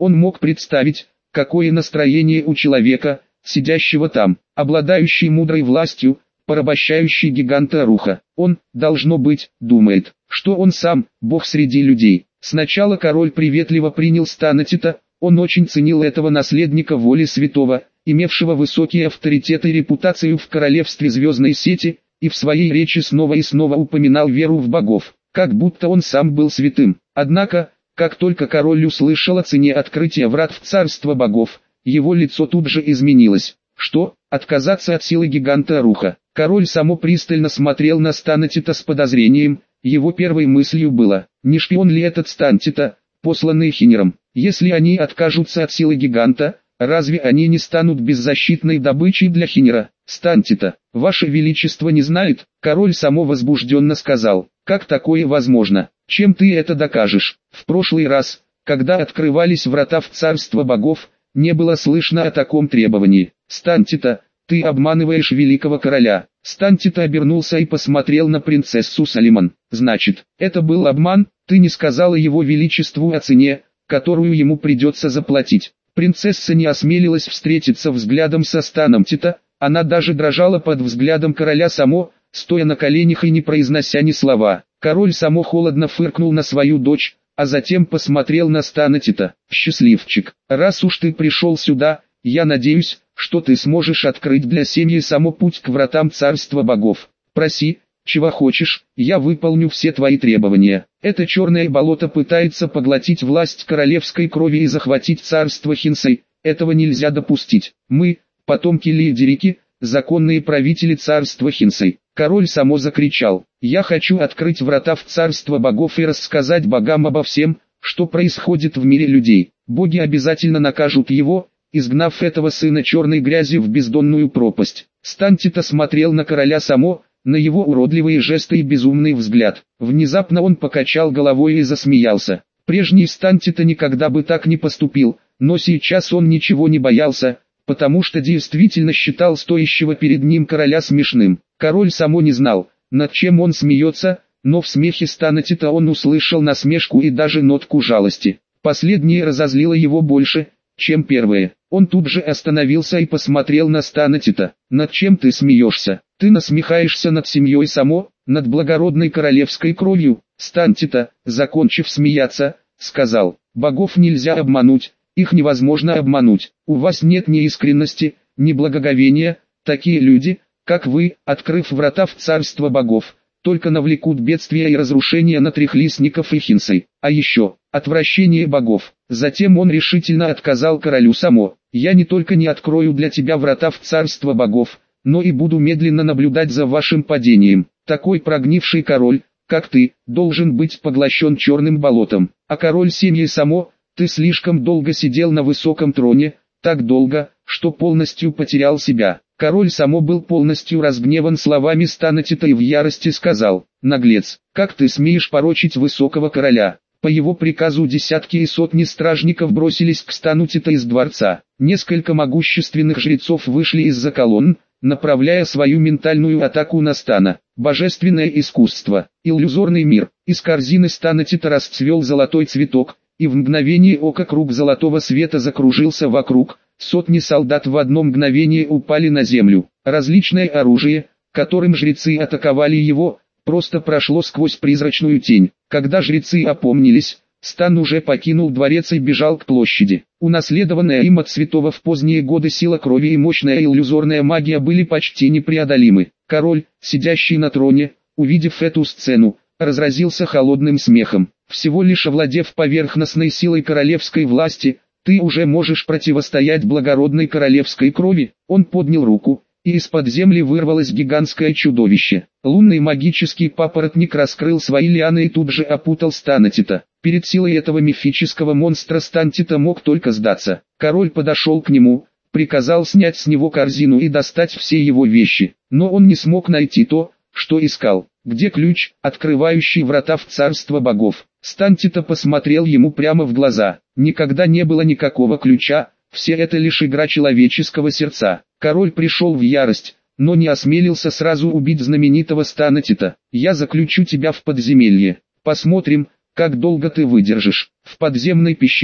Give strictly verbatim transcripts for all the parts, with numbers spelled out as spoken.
Он мог представить, какое настроение у человека, сидящего там, обладающий мудрой властью, порабощающий гиганта Руха. Он, должно быть, думает, что он сам, бог среди людей. Сначала король приветливо принял Станетита, он очень ценил этого наследника воли святого, имевшего высокий авторитет и репутацию в королевстве звездной сети, и в своей речи снова и снова упоминал веру в богов, как будто он сам был святым. Однако, как только король услышал о цене открытия врат в царство богов, его лицо тут же изменилось. Что, отказаться от силы гиганта Руха? Король само пристально смотрел на Станетита с подозрением, его первой мыслью было, не шпион ли этот Станетита, посланный Хинером. Если они откажутся от силы гиганта, разве они не станут беззащитной добычей для Хинера? Станетита, ваше величество не знает, король само возбужденно сказал, как такое возможно, чем ты это докажешь? В прошлый раз, когда открывались врата в царство богов, не было слышно о таком требовании. Станетита, ты обманываешь великого короля. Станетита обернулся и посмотрел на принцессу Салиман. Значит, это был обман, ты не сказала его величеству о цене, которую ему придется заплатить. Принцесса не осмелилась встретиться взглядом со Станетита, она даже дрожала под взглядом короля само, стоя на коленях и не произнося ни слова. Король само холодно фыркнул на свою дочь, а затем посмотрел на Станетита. «Счастливчик, раз уж ты пришел сюда, я надеюсь, что ты сможешь открыть для семьи само путь к вратам царства богов. Проси, чего хочешь, я выполню все твои требования. Это черное болото пытается поглотить власть королевской крови и захватить царство Хинсей, этого нельзя допустить. Мы, потомки Лидерики, законные правители царства Хинсей». Король само закричал, «Я хочу открыть врата в царство богов и рассказать богам обо всем, что происходит в мире людей. Боги обязательно накажут его, изгнав этого сына черной грязи в бездонную пропасть». Станетита смотрел на короля само, на его уродливые жесты и безумный взгляд. Внезапно он покачал головой и засмеялся. Прежний Станетита никогда бы так не поступил, но сейчас он ничего не боялся, потому что действительно считал стоящего перед ним короля смешным. Король само не знал, над чем он смеется, но в смехе Станетита он услышал насмешку и даже нотку жалости. Последнее разозлило его больше, чем первое. Он тут же остановился и посмотрел на Станетита. «Над чем ты смеешься? Ты насмехаешься над семьей само, над благородной королевской кровью?» Станетита, закончив смеяться, сказал, «Богов нельзя обмануть, их невозможно обмануть. У вас нет ни искренности, ни благоговения, такие люди, как вы, открыв врата в царство богов, только навлекут бедствия и разрушения на трехлистников и Хинсей. А еще, отвращение богов». Затем он решительно отказал королю само, «Я не только не открою для тебя врата в царство богов, но и буду медленно наблюдать за вашим падением. Такой прогнивший король, как ты, должен быть поглощен черным болотом. А король семьи само, ты слишком долго сидел на высоком троне, так долго, что полностью потерял себя». Король само был полностью разгневан словами Станетита и в ярости сказал, «Наглец, как ты смеешь порочить высокого короля?» По его приказу десятки и сотни стражников бросились к Станетита из дворца. Несколько могущественных жрецов вышли из-за колонн, направляя свою ментальную атаку на Стана. Божественное искусство, иллюзорный мир. Из корзины Станетита расцвел золотой цветок, и в мгновение ока круг золотого света закружился вокруг. Сотни солдат в одно мгновение упали на землю. Различное оружие, которым жрецы атаковали его, просто прошло сквозь призрачную тень. Когда жрецы опомнились, Стан уже покинул дворец и бежал к площади. Унаследованная им от святого в поздние годы сила крови и мощная иллюзорная магия были почти непреодолимы. Король, сидящий на троне, увидев эту сцену, разразился холодным смехом. Всего лишь овладев поверхностной силой королевской власти, ты уже можешь противостоять благородной королевской крови. Он поднял руку, и из-под земли вырвалось гигантское чудовище. Лунный магический папоротник раскрыл свои лианы и тут же опутал Станетита. Перед силой этого мифического монстра Станетита мог только сдаться. Король подошел к нему, приказал снять с него корзину и достать все его вещи. Но он не смог найти то, что искал. «Где ключ, открывающий врата в царство богов?» Станетита посмотрел ему прямо в глаза. Никогда не было никакого ключа, все это лишь игра человеческого сердца. Король пришел в ярость, но не осмелился сразу убить знаменитого Станетита. «Я заключу тебя в подземелье. Посмотрим, как долго ты выдержишь». В подземной пещере,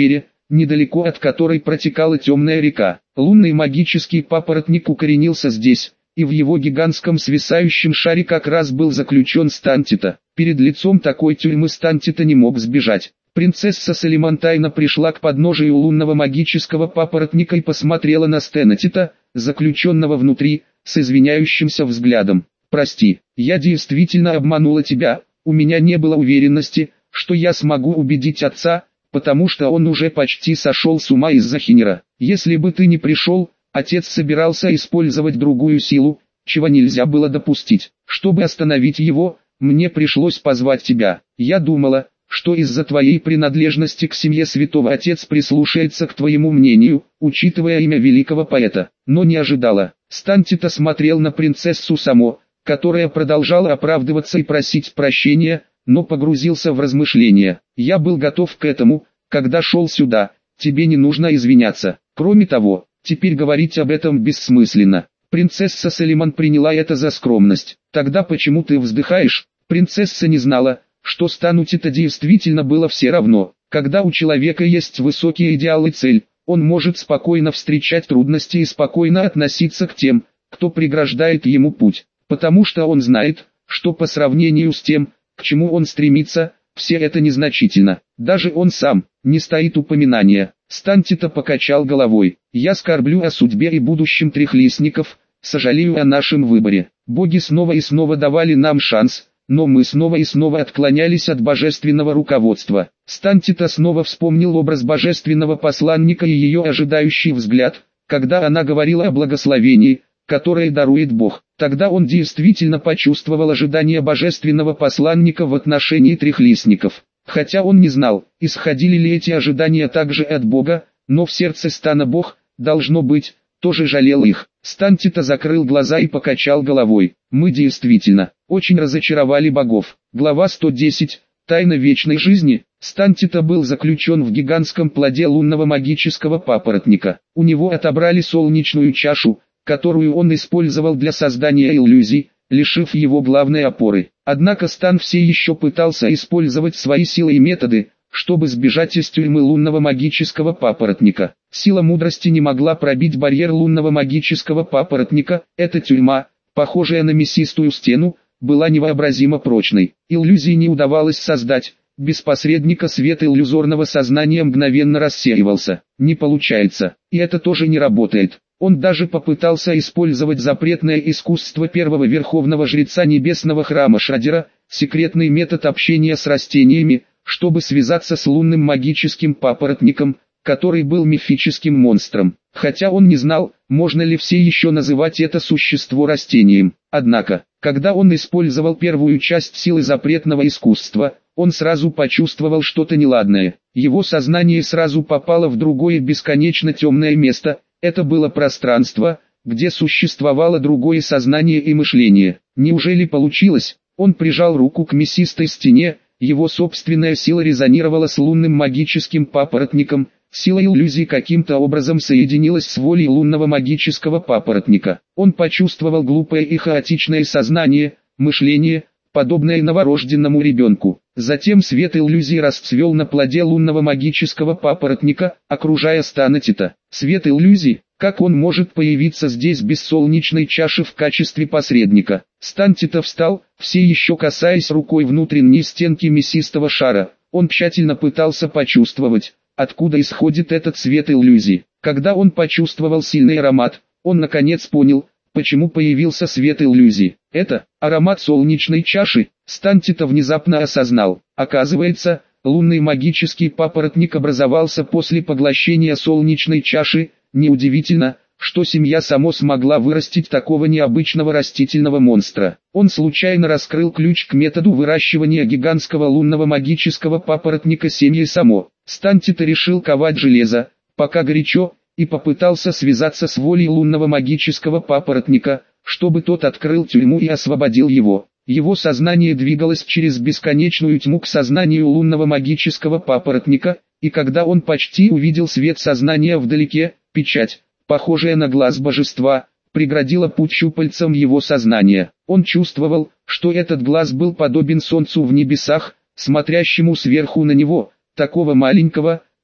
недалеко от которой протекала темная река. Лунный магический папоротник укоренился здесь, и в его гигантском свисающем шаре как раз был заключен Стантита. Перед лицом такой тюрьмы Стантита не мог сбежать. Принцесса Салиман тайно пришла к подножию лунного магического папоротника и посмотрела на Стэнатита, заключенного внутри, с извиняющимся взглядом. «Прости, я действительно обманула тебя, у меня не было уверенности, что я смогу убедить отца, потому что он уже почти сошел с ума из-за Хинера. Если бы ты не пришел, отец собирался использовать другую силу, чего нельзя было допустить. Чтобы остановить его, мне пришлось позвать тебя. Я думала, что из-за твоей принадлежности к семье святого отец прислушается к твоему мнению, учитывая имя великого поэта, но не ожидала». Стантита смотрел на принцессу Само, которая продолжала оправдываться и просить прощения, но погрузился в размышления. «Я был готов к этому, когда шел сюда, тебе не нужно извиняться. Кроме того, теперь говорить об этом бессмысленно». Принцесса Салиман приняла это за скромность. «Тогда почему ты вздыхаешь?» Принцесса не знала, что Стантита действительно было все равно. Когда у человека есть высокие идеалы и цель, он может спокойно встречать трудности и спокойно относиться к тем, кто преграждает ему путь, потому что он знает, что по сравнению с тем, к чему он стремится, все это незначительно. Даже он сам, не стоит упоминания. Стантита покачал головой. «Я скорблю о судьбе и будущем трехлистников, сожалею о нашем выборе. Боги снова и снова давали нам шанс, но мы снова и снова отклонялись от божественного руководства». Стантита снова вспомнил образ божественного посланника и ее ожидающий взгляд, когда она говорила о благословении, которое дарует Бог. Тогда он действительно почувствовал ожидание божественного посланника в отношении трехлистников. Хотя он не знал, исходили ли эти ожидания также от Бога, но в сердце Стана Бог, должно быть, тоже жалел их. Стантита закрыл глаза и покачал головой. «Мы действительно очень разочаровали богов». Глава сто десять. Тайна вечной жизни. Стантита был заключен в гигантском плоде лунного магического папоротника. У него отобрали солнечную чашу, которую он использовал для создания иллюзий, лишив его главной опоры. Однако Стан все еще пытался использовать свои силы и методы, чтобы сбежать из тюрьмы лунного магического папоротника. Сила мудрости не могла пробить барьер лунного магического папоротника. Эта тюрьма, похожая на мясистую стену, была невообразимо прочной. Иллюзии не удавалось создать. Без посредника свет иллюзорного сознания мгновенно рассеивался. Не получается, и это тоже не работает. Он даже попытался использовать запретное искусство первого верховного жреца небесного храма Шадера, секретный метод общения с растениями, чтобы связаться с лунным магическим папоротником, который был мифическим монстром. Хотя он не знал, можно ли все еще называть это существо растением. Однако, когда он использовал первую часть силы запретного искусства, он сразу почувствовал что-то неладное. Его сознание сразу попало в другое бесконечно темное место. Это было пространство, где существовало другое сознание и мышление. Неужели получилось? Он прижал руку к мясистой стене, его собственная сила резонировала с лунным магическим папоротником, сила иллюзий каким-то образом соединилась с волей лунного магического папоротника. Он почувствовал глупое и хаотичное сознание, мышление, подобное новорожденному ребенку. Затем свет иллюзий расцвел на плоде лунного магического папоротника, окружая Стантита. Свет иллюзий, как он может появиться здесь без солнечной чаши в качестве посредника? Стантита встал, все еще касаясь рукой внутренней стенки мясистого шара. Он тщательно пытался почувствовать, откуда исходит этот свет иллюзий. Когда он почувствовал сильный аромат, он наконец понял, почему появился свет иллюзий. Это аромат солнечной чаши. Стантита внезапно осознал. Оказывается, лунный магический папоротник образовался после поглощения солнечной чаши. Неудивительно, что семья Само смогла вырастить такого необычного растительного монстра. Он случайно раскрыл ключ к методу выращивания гигантского лунного магического папоротника семьи Само. Стантита решил ковать железо, пока горячо, и попытался связаться с волей лунного магического папоротника, чтобы тот открыл тюрьму и освободил его. Его сознание двигалось через бесконечную тьму к сознанию лунного магического папоротника, и когда он почти увидел свет сознания вдалеке, печать, похожая на глаз божества, преградила путь щупальцам его сознания. Он чувствовал, что этот глаз был подобен солнцу в небесах, смотрящему сверху на него, такого маленького,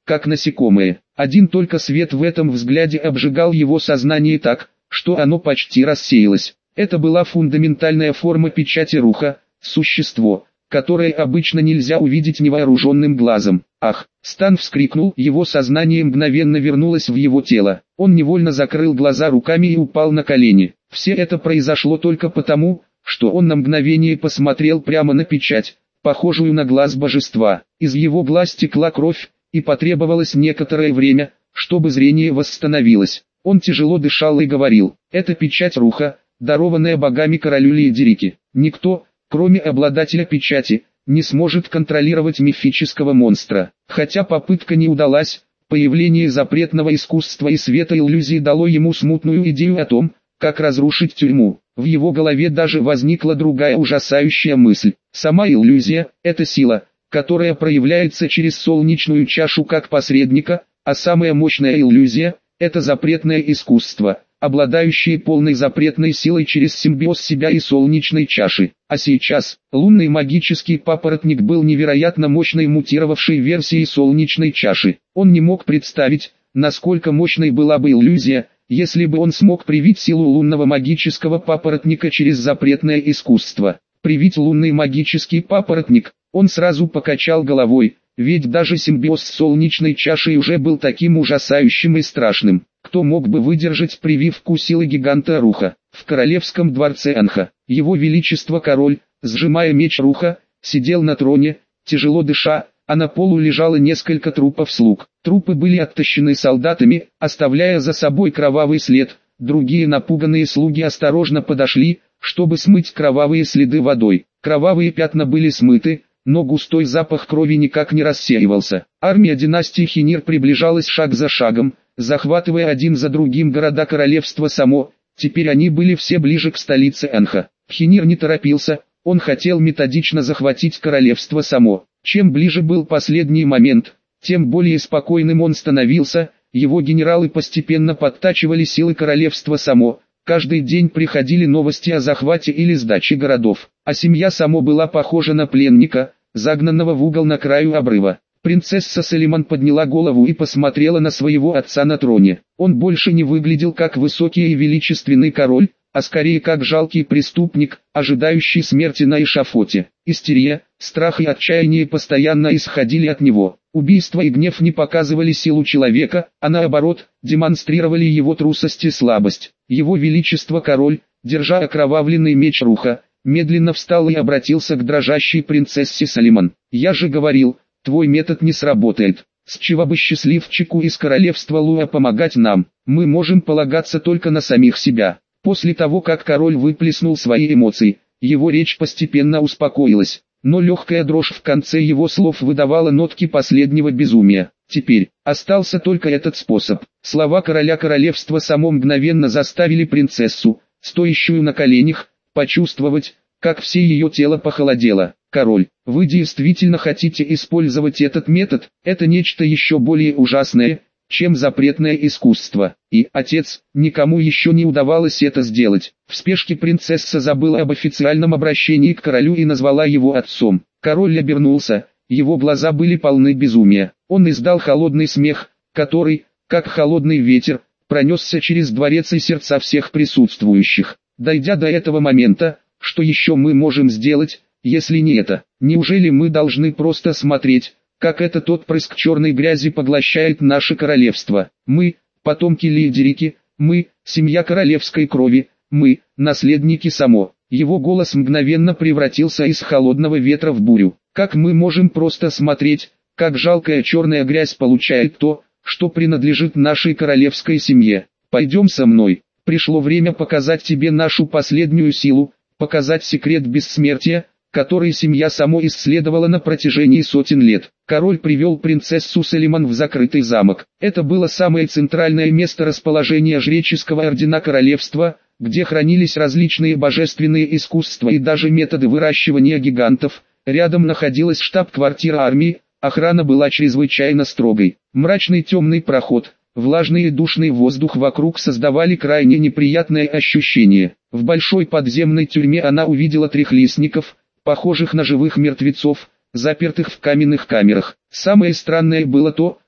как насекомые. Один только свет в этом взгляде обжигал его сознание так, что оно почти рассеялось. Это была фундаментальная форма печати руха, существо, которое обычно нельзя увидеть невооруженным глазом. Ах! Стан вскрикнул, его сознание мгновенно вернулось в его тело. Он невольно закрыл глаза руками и упал на колени. Все это произошло только потому, что он на мгновение посмотрел прямо на печать, похожую на глаз божества. Из его глаз текла кровь, и потребовалось некоторое время, чтобы зрение восстановилось. Он тяжело дышал и говорил: «Это печать руха, дарованная богами королю Лиедерике. Никто, кроме обладателя печати, не сможет контролировать мифического монстра». Хотя попытка не удалась, появление запретного искусства и света иллюзии дало ему смутную идею о том, как разрушить тюрьму. В его голове даже возникла другая ужасающая мысль. Сама иллюзия – это сила, которая проявляется через солнечную чашу как посредника, а самая мощная иллюзия – это запретное искусство, обладающее полной запретной силой через симбиоз себя и солнечной чаши. А сейчас, лунный магический папоротник был невероятно мощной мутировавшей версией солнечной чаши. Он не мог представить, насколько мощной была бы иллюзия, если бы он смог привить силу лунного магического папоротника через запретное искусство. Привить лунный магический папоротник, он сразу покачал головой, ведь даже симбиоз с солнечной чашей уже был таким ужасающим и страшным. Кто мог бы выдержать прививку силы гиганта Руха? В королевском дворце Анха, его величество король, сжимая меч Руха, сидел на троне, тяжело дыша, а на полу лежало несколько трупов слуг. Трупы были оттащены солдатами, оставляя за собой кровавый след. Другие напуганные слуги осторожно подошли, чтобы смыть кровавые следы водой. Кровавые пятна были смыты, но густой запах крови никак не рассеивался. Армия династии Хинир приближалась шаг за шагом, захватывая один за другим города королевства Само. Теперь они были все ближе к столице Анха. Хинир не торопился, он хотел методично захватить королевство Само. Чем ближе был последний момент, тем более спокойным он становился. Его генералы постепенно подтачивали силы королевства Само. Каждый день приходили новости о захвате или сдаче городов, а семья Само была похожа на пленника, загнанного в угол на краю обрыва. Принцесса Салиман подняла голову и посмотрела на своего отца на троне. Он больше не выглядел как высокий и величественный король, а скорее как жалкий преступник, ожидающий смерти на эшафоте. Истерия, страх и отчаяние постоянно исходили от него. Убийство и гнев не показывали силу человека, а наоборот, демонстрировали его трусость и слабость. Его величество король, держа окровавленный меч Руха, медленно встал и обратился к дрожащей принцессе Салиман. «Я же говорил, твой метод не сработает. С чего бы счастливчику из королевства Луа помогать нам? Мы можем полагаться только на самих себя». После того, как король выплеснул свои эмоции, его речь постепенно успокоилась, но легкая дрожь в конце его слов выдавала нотки последнего безумия. Теперь остался только этот способ. Слова короля королевства Само мгновенно заставили принцессу, стоящую на коленях, почувствовать, как все ее тело похолодело. «Король, вы действительно хотите использовать этот метод? Это нечто еще более ужасное, чем запретное искусство. И, отец, никому еще не удавалось это сделать». В спешке принцесса забыла об официальном обращении к королю и назвала его отцом. Король обернулся, его глаза были полны безумия. Он издал холодный смех, который, как холодный ветер, пронесся через дворец и сердца всех присутствующих. Дойдя до этого момента, что еще мы можем сделать, если не это? Неужели мы должны просто смотреть, как этот отпрыск черной грязи поглощает наше королевство? Мы, потомки Лиедерики, мы, семья королевской крови, мы, наследники Само. Его голос мгновенно превратился из холодного ветра в бурю. Как мы можем просто смотреть, как жалкая черная грязь получает то, что принадлежит нашей королевской семье? Пойдем со мной. Пришло время показать тебе нашу последнюю силу, показать секрет бессмертия, который семья Само исследовала на протяжении сотен лет. Король привел принцессу Салиман в закрытый замок. Это было самое центральное место расположения жреческого ордена королевства, где хранились различные божественные искусства и даже методы выращивания гигантов. Рядом находилась штаб-квартира армии, охрана была чрезвычайно строгой. Мрачный темный проход, влажный и душный воздух вокруг создавали крайне неприятное ощущение. В большой подземной тюрьме она увидела трехлистников, похожих на живых мертвецов, запертых в каменных камерах. Самое странное было то,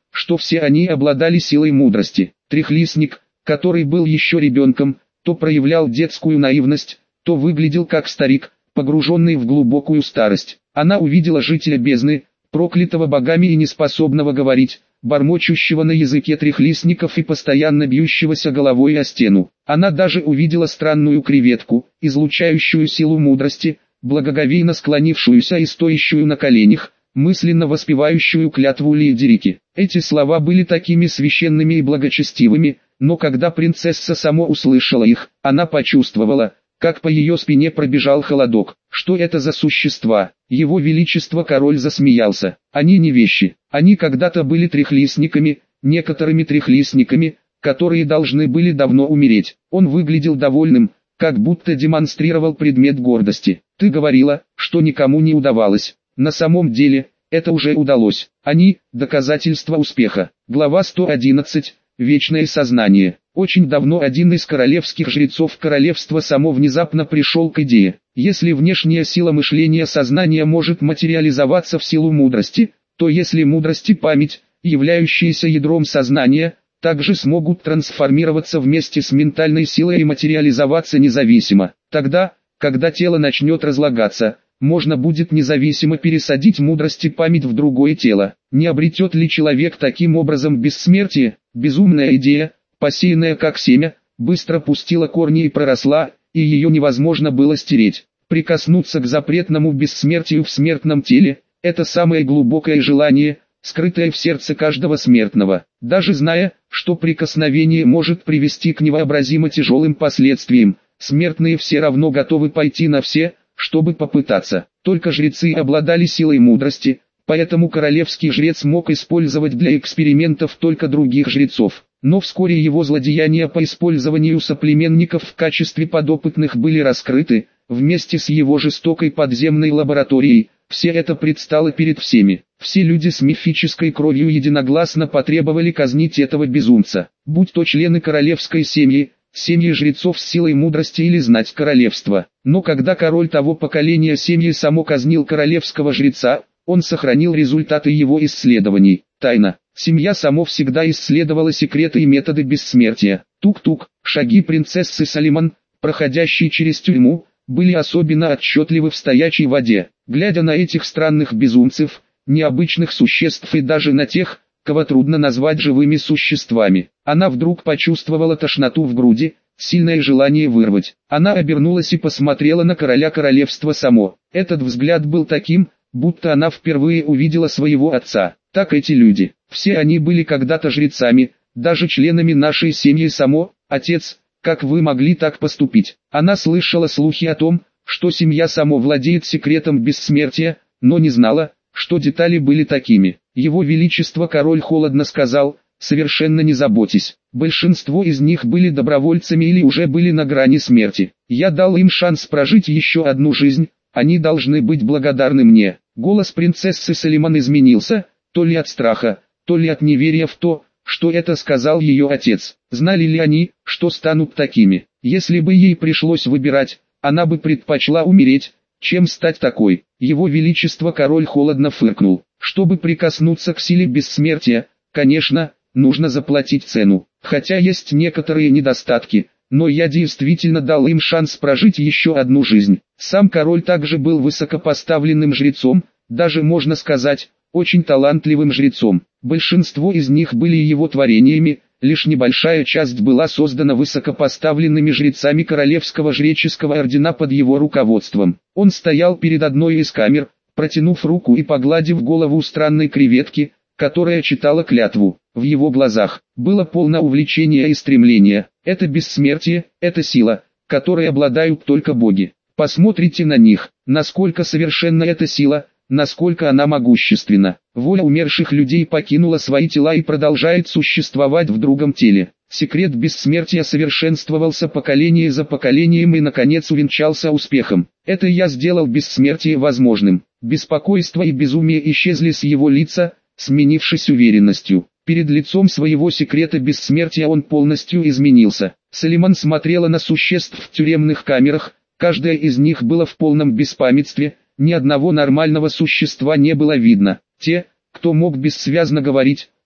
что все они обладали силой мудрости. Трехлистник, который был еще ребенком, то проявлял детскую наивность, то выглядел как старик, погруженный в глубокую старость. Она увидела жителя бездны, проклятого богами и неспособного говорить, бормочущего на языке трехлистников и постоянно бьющегося головой о стену. Она даже увидела странную креветку, излучающую силу мудрости, благоговейно склонившуюся и стоящую на коленях, мысленно воспевающую клятву Лиедерики. Эти слова были такими священными и благочестивыми, но когда принцесса сама услышала их, она почувствовала, как по ее спине пробежал холодок. Что это за существа? Его Величество король засмеялся. Они не вещи. Они когда-то были трехлистниками, некоторыми трехлистниками, которые должны были давно умереть. Он выглядел довольным, как будто демонстрировал предмет гордости. Ты говорила, что никому не удавалось. На самом деле, это уже удалось. Они – доказательство успеха. Глава сто одиннадцать. Вечное сознание. Очень давно один из королевских жрецов королевства само внезапно пришел к идее. Если внешняя сила мышления сознания может материализоваться в силу мудрости, то если мудрость и память, являющиеся ядром сознания, также смогут трансформироваться вместе с ментальной силой и материализоваться независимо. Тогда, когда тело начнет разлагаться, можно будет независимо пересадить мудрость и память в другое тело. Не обретет ли человек таким образом бессмертие? Безумная идея, посеянная как семя, быстро пустила корни и проросла, и ее невозможно было стереть. Прикоснуться к запретному бессмертию в смертном теле – это самое глубокое желание, скрытое в сердце каждого смертного. Даже зная, что прикосновение может привести к невообразимо тяжелым последствиям, смертные все равно готовы пойти на все, чтобы попытаться. Только жрецы обладали силой мудрости, поэтому королевский жрец мог использовать для экспериментов только других жрецов. Но вскоре его злодеяния по использованию соплеменников в качестве подопытных были раскрыты, вместе с его жестокой подземной лабораторией. Все это предстало перед всеми. Все люди с мифической кровью единогласно потребовали казнить этого безумца. Будь то члены королевской семьи, семьи жрецов с силой мудрости или знать королевства. Но когда король того поколения семьи само казнил королевского жреца, он сохранил результаты его исследований. Тайна. Семья само всегда исследовала секреты и методы бессмертия. Тук-тук. Шаги принцессы Салиман, проходящие через тюрьму, были особенно отчетливы в стоячей воде. Глядя на этих странных безумцев, необычных существ и даже на тех, кого трудно назвать живыми существами, она вдруг почувствовала тошноту в груди, сильное желание вырвать. Она обернулась и посмотрела на короля королевства само. Этот взгляд был таким, будто она впервые увидела своего отца. Так эти люди, все они были когда-то жрецами, даже членами нашей семьи само. Отец, как вы могли так поступить? Она слышала слухи о том, что семья само владеет секретом бессмертия, но не знала, что детали были такими. Его Величество король холодно сказал: совершенно не заботьтесь. Большинство из них были добровольцами или уже были на грани смерти. Я дал им шанс прожить еще одну жизнь, они должны быть благодарны мне. Голос принцессы Салиман изменился, то ли от страха, то ли от неверия в то, что это сказал ее отец. Знали ли они, что станут такими? Если бы ей пришлось выбирать, она бы предпочла умереть, чем стать такой. Его Величество король холодно фыркнул. Чтобы прикоснуться к силе бессмертия, конечно, нужно заплатить цену. Хотя есть некоторые недостатки, но я действительно дал им шанс прожить еще одну жизнь. Сам король также был высокопоставленным жрецом, даже можно сказать, очень талантливым жрецом. Большинство из них были его творениями, лишь небольшая часть была создана высокопоставленными жрецами Королевского жреческого ордена под его руководством. Он стоял перед одной из камер, протянув руку и погладив голову странной креветки, которая читала клятву. В его глазах было полно увлечения и стремления. Это бессмертие, это сила, которой обладают только боги. Посмотрите на них, насколько совершенна эта сила, насколько она могущественна. Воля умерших людей покинула свои тела и продолжает существовать в другом теле. Секрет бессмертия совершенствовался поколение за поколением и наконец увенчался успехом. Это я сделал бессмертие возможным. Беспокойство и безумие исчезли с его лица, сменившись уверенностью. Перед лицом своего секрета бессмертия он полностью изменился. Салиман смотрела на существ в тюремных камерах, каждая из них была в полном беспамятстве, ни одного нормального существа не было видно. Те, кто мог бессвязно говорить,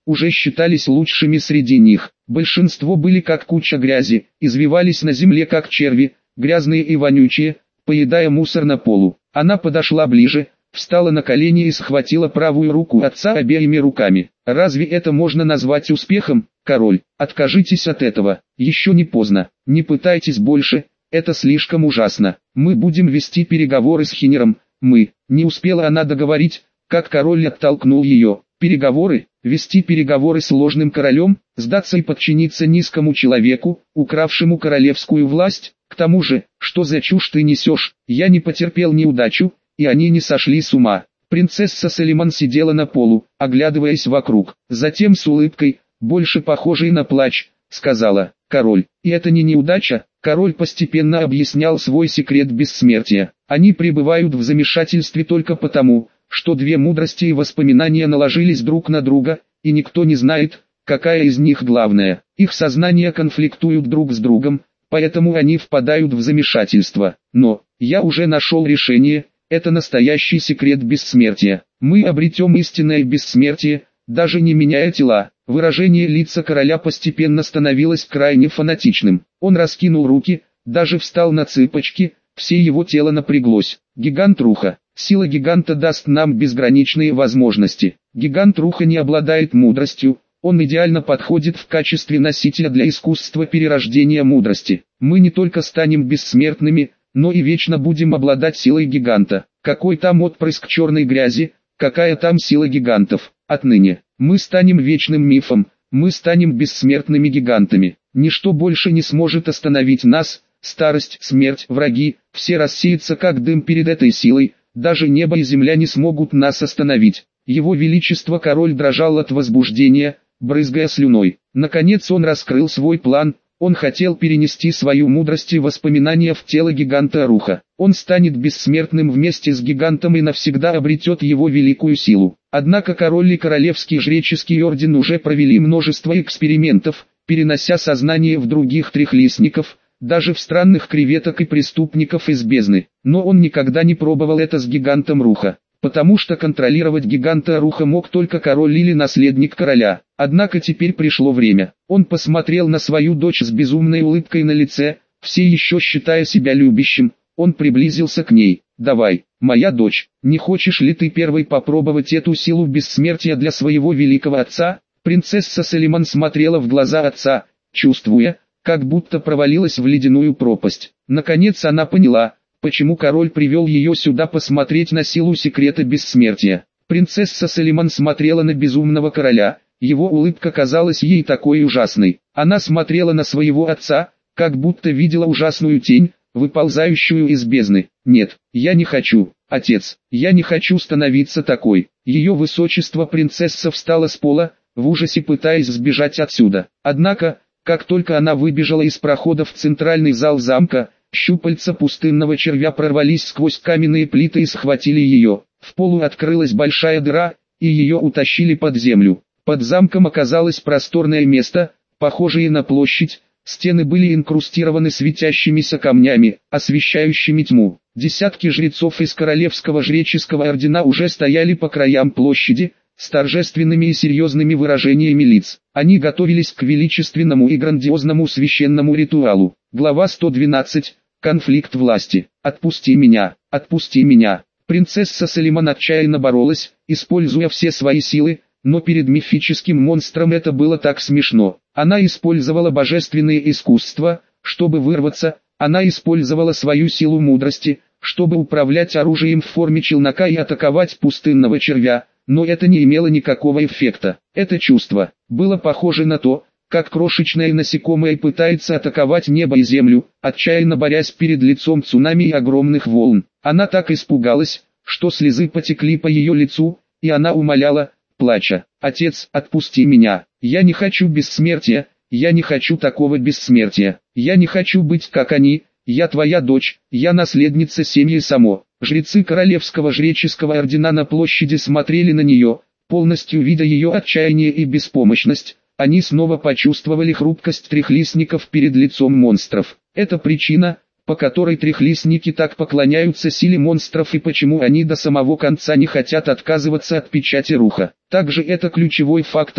уже считались лучшими среди них. Большинство были как куча грязи, извивались на земле как черви, грязные и вонючие, поедая мусор на полу. Она подошла ближе, встала на колени и схватила правую руку отца обеими руками. «Разве это можно назвать успехом, король? Откажитесь от этого, еще не поздно, не пытайтесь больше, это слишком ужасно. Мы будем вести переговоры с Хинером, мы». Не успела она договорить, как король оттолкнул ее. Переговоры? Вести переговоры с ложным королем? Сдаться и подчиниться низкому человеку, укравшему королевскую власть? К тому же, что за чушь ты несешь? Я не потерпел неудачу, и они не сошли с ума. Принцесса Салиман сидела на полу, оглядываясь вокруг. Затем с улыбкой, больше похожей на плач, сказала: «Король, и это не неудача». Король постепенно объяснял свой секрет бессмертия. Они пребывают в замешательстве только потому, что две мудрости и воспоминания наложились друг на друга, и никто не знает, какая из них главная. Их сознания конфликтуют друг с другом, поэтому они впадают в замешательство. Но, я уже нашел решение, это настоящий секрет бессмертия. Мы обретем истинное бессмертие, даже не меняя тела. Выражение лица короля постепенно становилось крайне фанатичным. Он раскинул руки, даже встал на цыпочки, все его тело напряглось. Гигант Руха. Сила гиганта даст нам безграничные возможности. Гигант Руха не обладает мудростью, он идеально подходит в качестве носителя для искусства перерождения мудрости. Мы не только станем бессмертными, но и вечно будем обладать силой гиганта. Какой там отпрыск черной грязи, какая там сила гигантов. Отныне, мы станем вечным мифом, мы станем бессмертными гигантами. Ничто больше не сможет остановить нас, старость, смерть, враги, все рассеются как дым перед этой силой, даже небо и земля не смогут нас остановить. Его Величество король дрожал от возбуждения, брызгая слюной. Наконец он раскрыл свой план. Он хотел перенести свою мудрость и воспоминания в тело гиганта Руха. Он станет бессмертным вместе с гигантом и навсегда обретет его великую силу. Однако король и королевский жреческий орден уже провели множество экспериментов, перенося сознание в других трехлистников, даже в странных креветок и преступников из бездны. Но он никогда не пробовал это с гигантом Руха, потому что контролировать гиганта Руха мог только король или наследник короля. Однако теперь пришло время. Он посмотрел на свою дочь с безумной улыбкой на лице, все еще считая себя любящим. Он приблизился к ней. «Давай, моя дочь, не хочешь ли ты первой попробовать эту силу бессмертия для своего великого отца?» Принцесса Салиман смотрела в глаза отца, чувствуя, как будто провалилась в ледяную пропасть. Наконец она поняла, почему король привел ее сюда посмотреть на силу секрета бессмертия. Принцесса Салиман смотрела на безумного короля, его улыбка казалась ей такой ужасной. Она смотрела на своего отца, как будто видела ужасную тень, выползающую из бездны. «Нет, я не хочу, отец, я не хочу становиться такой». Ее высочество принцесса встала с пола, в ужасе пытаясь сбежать отсюда. Однако, как только она выбежала из прохода в центральный зал замка, щупальца пустынного червя прорвались сквозь каменные плиты и схватили ее. В полу открылась большая дыра, и ее утащили под землю. Под замком оказалось просторное место, похожее на площадь. Стены были инкрустированы светящимися камнями, освещающими тьму. Десятки жрецов из королевского жреческого ордена уже стояли по краям площади, с торжественными и серьезными выражениями лиц. Они готовились к величественному и грандиозному священному ритуалу. Глава сто двенадцать. Конфликт власти. «Отпусти меня, отпусти меня». Принцесса Салиман отчаянно боролась, используя все свои силы, но перед мифическим монстром это было так смешно. Она использовала божественное искусство, чтобы вырваться, она использовала свою силу мудрости, чтобы управлять оружием в форме челнока и атаковать пустынного червя, но это не имело никакого эффекта. Это чувство было похоже на то, как крошечное насекомое пытается атаковать небо и землю, отчаянно борясь перед лицом цунами и огромных волн. Она так испугалась, что слезы потекли по ее лицу, и она умоляла, плача: «Отец, отпусти меня, я не хочу бессмертия, я не хочу такого бессмертия, я не хочу быть как они, я твоя дочь, я наследница семьи Само». Жрецы королевского жреческого ордена на площади смотрели на нее, полностью видя ее отчаяние и беспомощность. Они снова почувствовали хрупкость трехлистников перед лицом монстров. Это причина, по которой трехлистники так поклоняются силе монстров и почему они до самого конца не хотят отказываться от печати Руха. Также это ключевой фактор,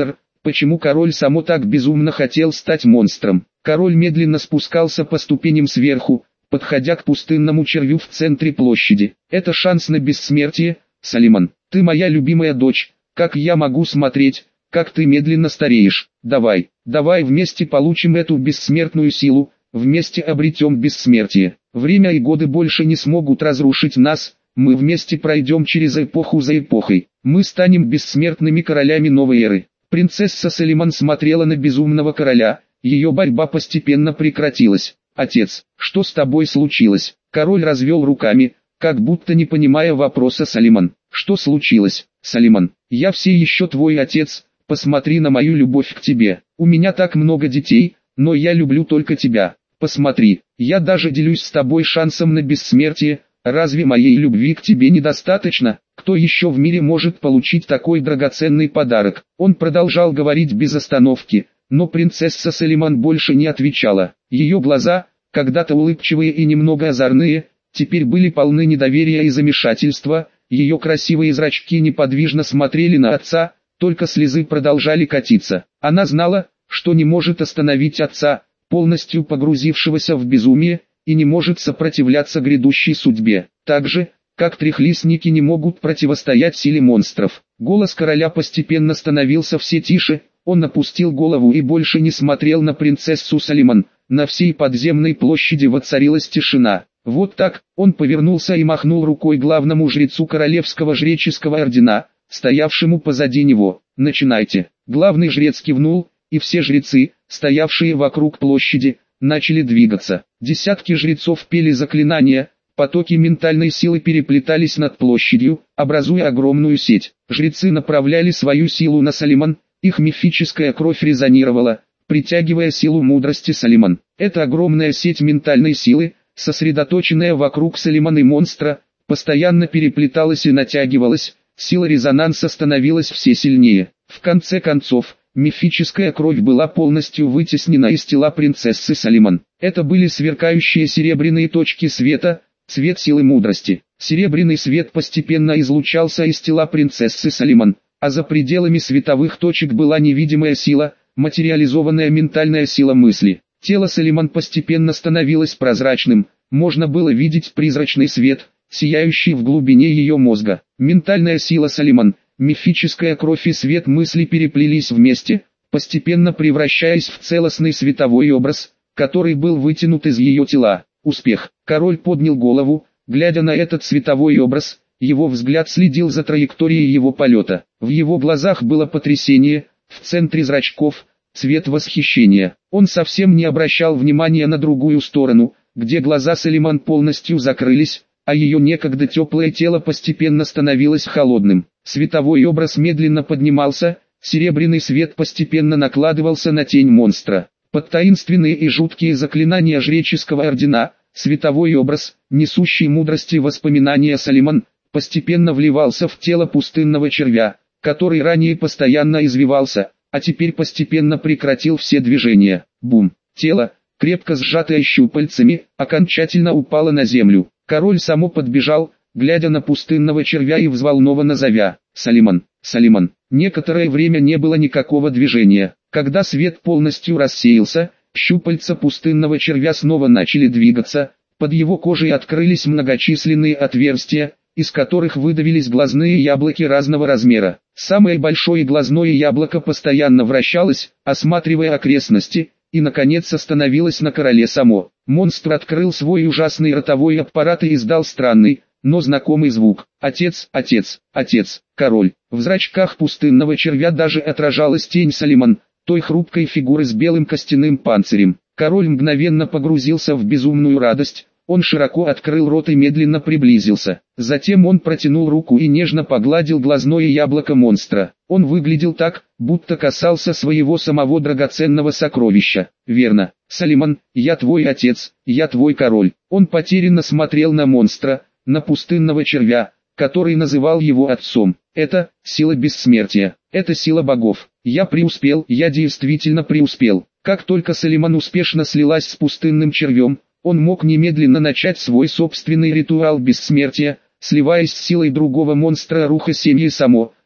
Почему король Само так безумно хотел стать монстром? Король медленно спускался по ступеням сверху, подходя к пустынному червю в центре площади. Это шанс на бессмертие, Салиман. Ты моя любимая дочь, как я могу смотреть, как ты медленно стареешь. Давай, давай вместе получим эту бессмертную силу, вместе обретем бессмертие. Время и годы больше не смогут разрушить нас, мы вместе пройдем через эпоху за эпохой. Мы станем бессмертными королями новой эры. Принцесса Салиман смотрела на безумного короля, ее борьба постепенно прекратилась. «Отец, что с тобой случилось?» Король развел руками, как будто не понимая вопроса Салиман. «Что случилось, Салиман? Я все еще твой отец, посмотри на мою любовь к тебе. У меня так много детей, но я люблю только тебя. Посмотри, я даже делюсь с тобой шансом на бессмертие. Разве моей любви к тебе недостаточно? Кто еще в мире может получить такой драгоценный подарок?» Он продолжал говорить без остановки, но принцесса Салиман больше не отвечала. Ее глаза, когда-то улыбчивые и немного озорные, теперь были полны недоверия и замешательства. Ее красивые зрачки неподвижно смотрели на отца, только слезы продолжали катиться. Она знала, что не может остановить отца, полностью погрузившегося в безумие, и не может сопротивляться грядущей судьбе. Так же, как трехлистники не могут противостоять силе монстров. Голос короля постепенно становился все тише, он опустил голову и больше не смотрел на принцессу Салиман. На всей подземной площади воцарилась тишина. Вот так, он повернулся и махнул рукой главному жрецу королевского жреческого ордена, стоявшему позади него. «Начинайте». Главный жрец кивнул, и все жрецы, стоявшие вокруг площади, начали двигаться. Десятки жрецов пели заклинания, потоки ментальной силы переплетались над площадью, образуя огромную сеть. Жрецы направляли свою силу на Салиман, их мифическая кровь резонировала, притягивая силу мудрости Салиман. Эта огромная сеть ментальной силы, сосредоточенная вокруг Салиман и монстра, постоянно переплеталась и натягивалась, сила резонанса становилась все сильнее. В конце концов, мифическая кровь была полностью вытеснена из тела принцессы Салиман. Это были сверкающие серебряные точки света, цвет силы мудрости. Серебряный свет постепенно излучался из тела принцессы Салиман, а за пределами световых точек была невидимая сила, материализованная ментальная сила мысли. Тело Салиман постепенно становилось прозрачным, можно было видеть призрачный свет, сияющий в глубине ее мозга. Ментальная сила Салиман, мифическая кровь и свет мысли переплелись вместе, постепенно превращаясь в целостный световой образ, который был вытянут из ее тела. Успех. Король поднял голову, глядя на этот световой образ, его взгляд следил за траекторией его полета. В его глазах было потрясение, в центре зрачков – цвет восхищения. Он совсем не обращал внимания на другую сторону, где глаза Салиман полностью закрылись, а ее некогда теплое тело постепенно становилось холодным. Световой образ медленно поднимался, серебряный свет постепенно накладывался на тень монстра. Под таинственные и жуткие заклинания жреческого ордена, световой образ, несущий мудрости воспоминания Салиман, постепенно вливался в тело пустынного червя, который ранее постоянно извивался, а теперь постепенно прекратил все движения. Бум! Тело, крепко сжатое щупальцами, окончательно упало на землю. Король Само подбежал, глядя на пустынного червя и взволнованно зовя: «Салиман, Салиман!» Некоторое время не было никакого движения. Когда свет полностью рассеялся, щупальца пустынного червя снова начали двигаться, под его кожей открылись многочисленные отверстия, из которых выдавились глазные яблоки разного размера. Самое большое глазное яблоко постоянно вращалось, осматривая окрестности, и наконец остановилось на короле Само. Монстр открыл свой ужасный ротовой аппарат и издал странный, но знакомый звук. «Отец, отец, отец, король!» В зрачках пустынного червя даже отражалась тень Салиман, той хрупкой фигуры с белым костяным панцирем. Король мгновенно погрузился в безумную радость, он широко открыл рот и медленно приблизился. Затем он протянул руку и нежно погладил глазное яблоко монстра. Он выглядел так, будто касался своего самого драгоценного сокровища. «Верно, Салиман, я твой отец, я твой король». Он потерянно смотрел на монстра, на пустынного червя, который называл его отцом. «Это сила бессмертия, это сила богов. Я преуспел, я действительно преуспел». Как только Салиман успешно слилась с пустынным червем, он мог немедленно начать свой собственный ритуал бессмертия, сливаясь с силой другого монстра Руха семьи Само,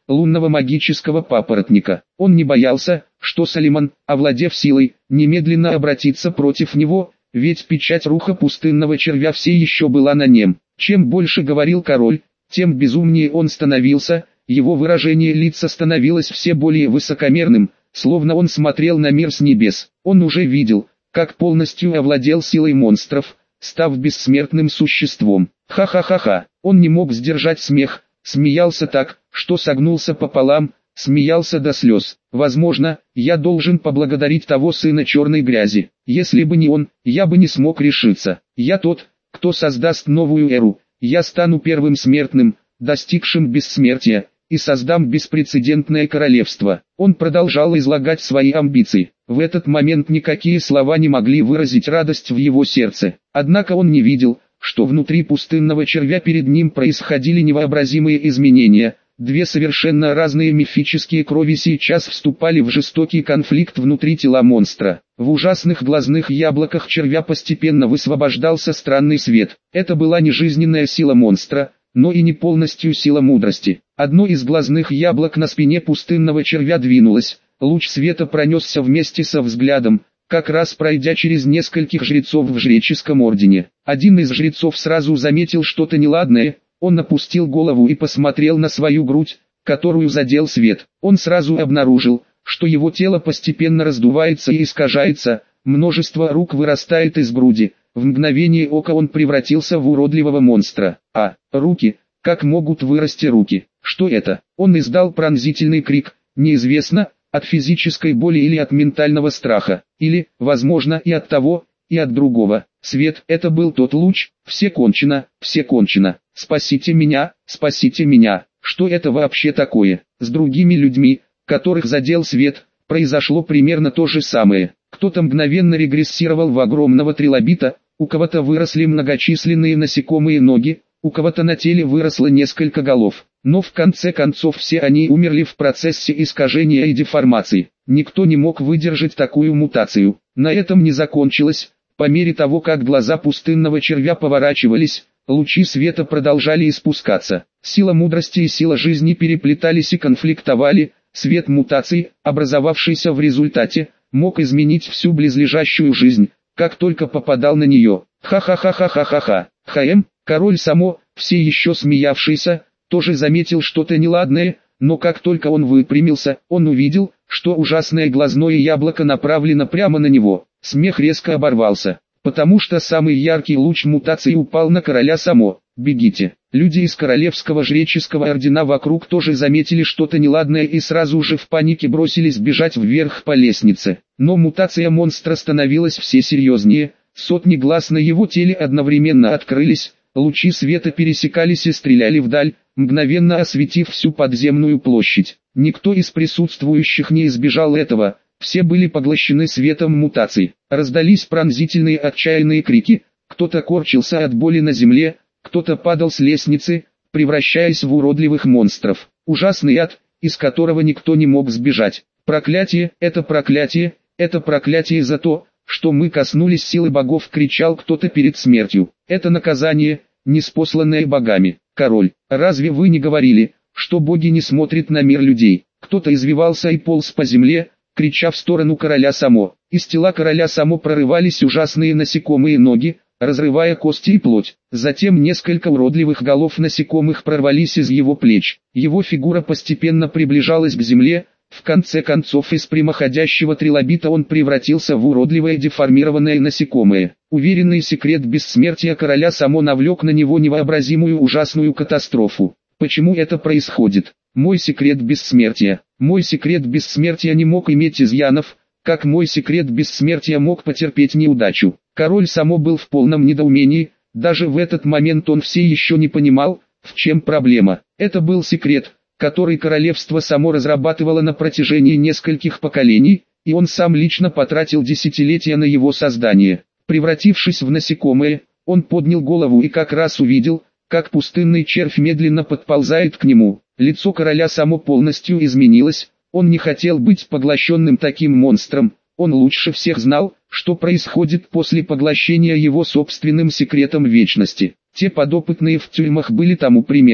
лунного магического папоротника. Он не боялся, что Салиман, овладев силой, немедленно обратится против него, ведь печать руха пустынного червя все еще была на нем. Чем больше говорил король, тем безумнее он становился, его выражение лица становилось все более высокомерным, словно он смотрел на мир с небес. Он уже видел, как полностью овладел силой монстров, став бессмертным существом. Ха-ха-ха-ха, он не мог сдержать смех, смеялся так, что согнулся пополам, смеялся до слез. Возможно, я должен поблагодарить того сына черной грязи. Если бы не он, я бы не смог решиться. Я тот, кто создаст новую эру. Я стану первым смертным, достигшим бессмертия, и создам беспрецедентное королевство. Он продолжал излагать свои амбиции. В этот момент никакие слова не могли выразить радость в его сердце. Однако он не видел, что внутри пустынного червя перед ним происходили невообразимые изменения. Две совершенно разные мифические крови сейчас вступали в жестокий конфликт внутри тела монстра. В ужасных глазных яблоках червя постепенно высвобождался странный свет. Это была не жизненная сила монстра, но и не полностью сила мудрости. Одно из глазных яблок на спине пустынного червя двинулось, луч света пронесся вместе со взглядом, как раз пройдя через нескольких жрецов в жреческом ордене. Один из жрецов сразу заметил что-то неладное, он опустил голову и посмотрел на свою грудь, которую задел свет. Он сразу обнаружил, что его тело постепенно раздувается и искажается, множество рук вырастает из груди. В мгновение ока он превратился в уродливого монстра. А, руки, как могут вырасти руки? Что это? Он издал пронзительный крик, неизвестно, от физической боли или от ментального страха, или, возможно, и от того, и от другого. Свет, это был тот луч, все кончено, все кончено. Спасите меня, спасите меня. Что это вообще такое? С другими людьми, которых задел свет, произошло примерно то же самое. Кто-то мгновенно регрессировал в огромного трилобита, у кого-то выросли многочисленные насекомые ноги, у кого-то на теле выросло несколько голов. Но в конце концов все они умерли в процессе искажения и деформации. Никто не мог выдержать такую мутацию. На этом не закончилось. По мере того, как глаза пустынного червя поворачивались, лучи света продолжали испускаться. Сила мудрости и сила жизни переплетались и конфликтовали. Свет мутаций, образовавшийся в результате, мог изменить всю близлежащую жизнь, как только попадал на нее. Ха-ха-ха-ха-ха-ха-ха. Хаэм, король Само, все еще смеявшийся, тоже заметил что-то неладное, но как только он выпрямился, он увидел, что ужасное глазное яблоко направлено прямо на него. Смех резко оборвался, потому что самый яркий луч мутации упал на короля Само. «Бегите!» Люди из королевского жреческого ордена вокруг тоже заметили что-то неладное и сразу же в панике бросились бежать вверх по лестнице. Но мутация монстра становилась все серьезнее, сотни глаз на его теле одновременно открылись, лучи света пересекались и стреляли вдаль, мгновенно осветив всю подземную площадь. Никто из присутствующих не избежал этого, все были поглощены светом мутаций. Раздались пронзительные отчаянные крики, кто-то корчился от боли на земле, кто-то падал с лестницы, превращаясь в уродливых монстров. Ужасный ад, из которого никто не мог сбежать. Проклятие, это проклятие, это проклятие за то, что мы коснулись силы богов, кричал кто-то перед смертью. Это наказание, ниспосланное богами. Король, разве вы не говорили, что боги не смотрят на мир людей? Кто-то извивался и полз по земле, крича в сторону короля Само. Из тела короля Само прорывались ужасные насекомые ноги, разрывая кости и плоть. Затем несколько уродливых голов насекомых прорвались из его плеч. Его фигура постепенно приближалась к земле. В конце концов из прямоходящего трилобита он превратился в уродливое деформированное насекомое. Уверенный секрет бессмертия короля Само навлек на него невообразимую ужасную катастрофу. Почему это происходит? Мой секрет бессмертия. Мой секрет бессмертия не мог иметь изъянов, как мой секрет бессмертия мог потерпеть неудачу. Король Само был в полном недоумении, даже в этот момент он все еще не понимал, в чем проблема. Это был секрет, который королевство Само разрабатывало на протяжении нескольких поколений, и он сам лично потратил десятилетия на его создание. Превратившись в насекомое, он поднял голову и как раз увидел, как пустынный червь медленно подползает к нему. Лицо короля Само полностью изменилось, он не хотел быть поглощенным таким монстром, он лучше всех знал, что происходит после поглощения его собственным секретом вечности. Те подопытные в тюрьмах были тому примером.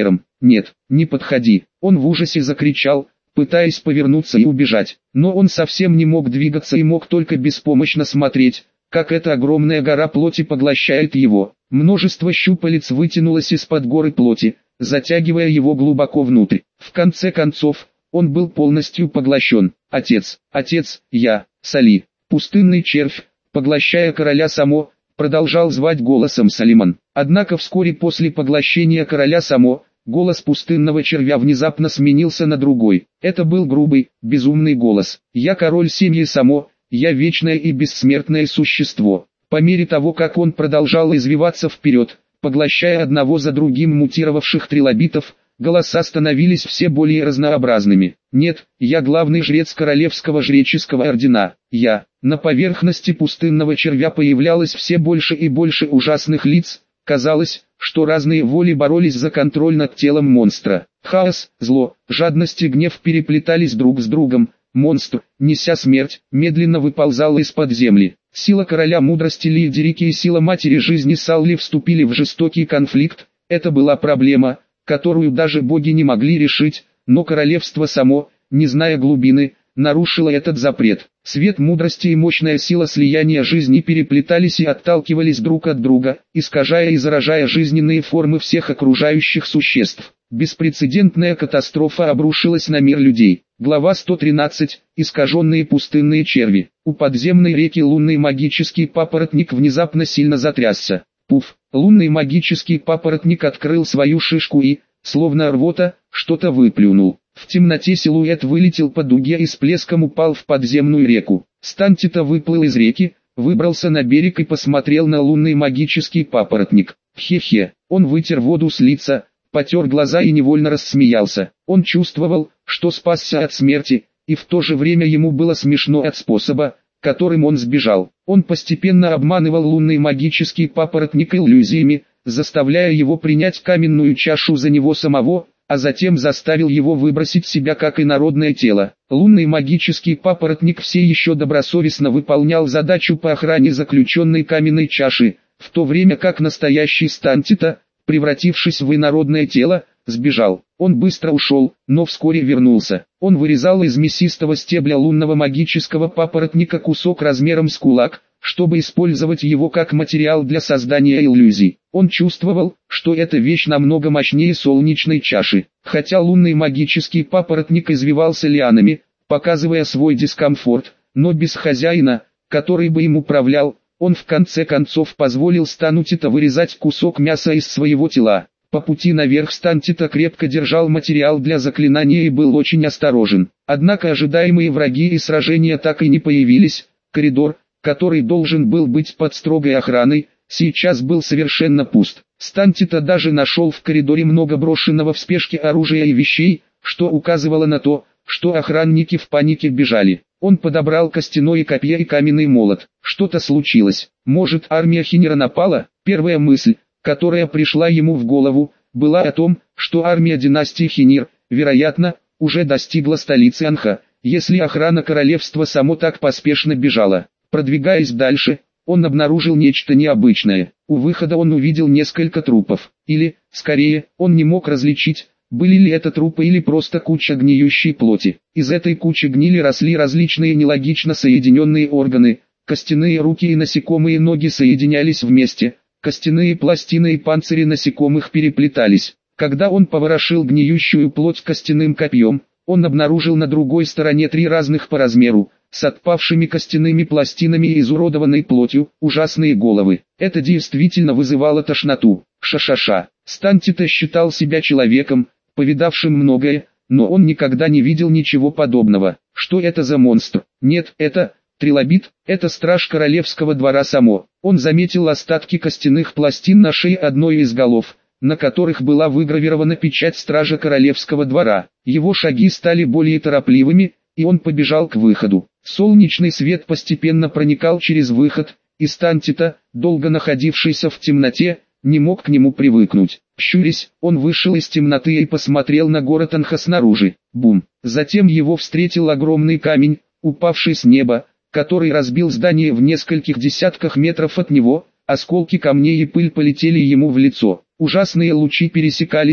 нет, не подходи. Он в ужасе закричал, пытаясь повернуться и убежать. Но он совсем не мог двигаться и мог только беспомощно смотреть, как эта огромная гора плоти поглощает его. Множество щупалец вытянулось из-под горы плоти, затягивая его глубоко внутрь. В конце концов, он был полностью поглощен. Отец, отец, я, Сали. Пустынный червь, поглощая короля Само, продолжал звать голосом Салиман. Однако вскоре после поглощения короля Само, голос пустынного червя внезапно сменился на другой. Это был грубый, безумный голос. «Я король семьи Само, я вечное и бессмертное существо». По мере того, как он продолжал извиваться вперед, поглощая одного за другим мутировавших трилобитов, голоса становились все более разнообразными. «Нет, я главный жрец королевского жреческого ордена. Я». На поверхности пустынного червя появлялось все больше и больше ужасных лиц. Казалось, что разные воли боролись за контроль над телом монстра. Хаос, зло, жадность и гнев переплетались друг с другом. Монстр, неся смерть, медленно выползал из-под земли. Сила короля мудрости Лильдерики и сила матери жизни Салли вступили в жестокий конфликт. Это была проблема, которую даже боги не могли решить, но королевство само, не зная глубины, нарушило этот запрет. Свет мудрости и мощная сила слияния жизни переплетались и отталкивались друг от друга, искажая и заражая жизненные формы всех окружающих существ. Беспрецедентная катастрофа обрушилась на мир людей. Глава сто тринадцать. Искаженные пустынные черви. У подземной реки лунный магический папоротник внезапно сильно затрясся. Пуф! Лунный магический папоротник открыл свою шишку и, словно рвота, что-то выплюнул. В темноте силуэт вылетел по дуге и с плеском упал в подземную реку. Стантита выплыл из реки, выбрался на берег и посмотрел на лунный магический папоротник. Хе-хе, он вытер воду с лица, потер глаза и невольно рассмеялся. Он чувствовал, что спасся от смерти, и в то же время ему было смешно от способа, которым он сбежал. Он постепенно обманывал лунный магический папоротник иллюзиями, заставляя его принять каменную чашу за него самого, а затем заставил его выбросить себя как инородное тело. Лунный магический папоротник все еще добросовестно выполнял задачу по охране заключенной каменной чаши, в то время как настоящий Стантита, превратившись в инородное тело, сбежал. Он быстро ушел, но вскоре вернулся. Он вырезал из мясистого стебля лунного магического папоротника кусок размером с кулак, чтобы использовать его как материал для создания иллюзий. Он чувствовал, что эта вещь намного мощнее солнечной чаши. Хотя лунный магический папоротник извивался лианами, показывая свой дискомфорт, но без хозяина, который бы им управлял, он в конце концов позволил Стантита вырезать кусок мяса из своего тела. По пути наверх Стантита крепко держал материал для заклинания и был очень осторожен. Однако ожидаемые враги и сражения так и не появились. Коридор, который должен был быть под строгой охраной, сейчас был совершенно пуст. Стантита даже нашел в коридоре много брошенного в спешке оружия и вещей, что указывало на то, что охранники в панике бежали. Он подобрал костяное копье и каменный молот. Что-то случилось. Может, армия Хинера напала? Первая мысль, которая пришла ему в голову, была о том, что армия династии Хинер, вероятно, уже достигла столицы Анха, если охрана королевства само так поспешно бежала. Продвигаясь дальше, он обнаружил нечто необычное. У выхода он увидел несколько трупов. Или, скорее, он не мог различить, были ли это трупы или просто куча гниющей плоти. Из этой кучи гнили росли различные нелогично соединенные органы. Костяные руки и насекомые ноги соединялись вместе. Костяные пластины и панцири насекомых переплетались. Когда он поворошил гниющую плоть костяным копьем, он обнаружил на другой стороне три разных по размеру, с отпавшими костяными пластинами и изуродованной плотью, ужасные головы. Это действительно вызывало тошноту. Ша-ша-ша. Стантита считал себя человеком, повидавшим многое, но он никогда не видел ничего подобного. Что это за монстр? Нет, это... Трилобит, это страж королевского двора само. Он заметил остатки костяных пластин на шее одной из голов, на которых была выгравирована печать стража королевского двора. Его шаги стали более торопливыми, и он побежал к выходу. Солнечный свет постепенно проникал через выход, и Стантита, долго находившийся в темноте, не мог к нему привыкнуть. Щурясь, он вышел из темноты и посмотрел на город Анха снаружи. Бум! Затем его встретил огромный камень, упавший с неба, который разбил здание в нескольких десятках метров от него. Осколки камней и пыль полетели ему в лицо. Ужасные лучи пересекались,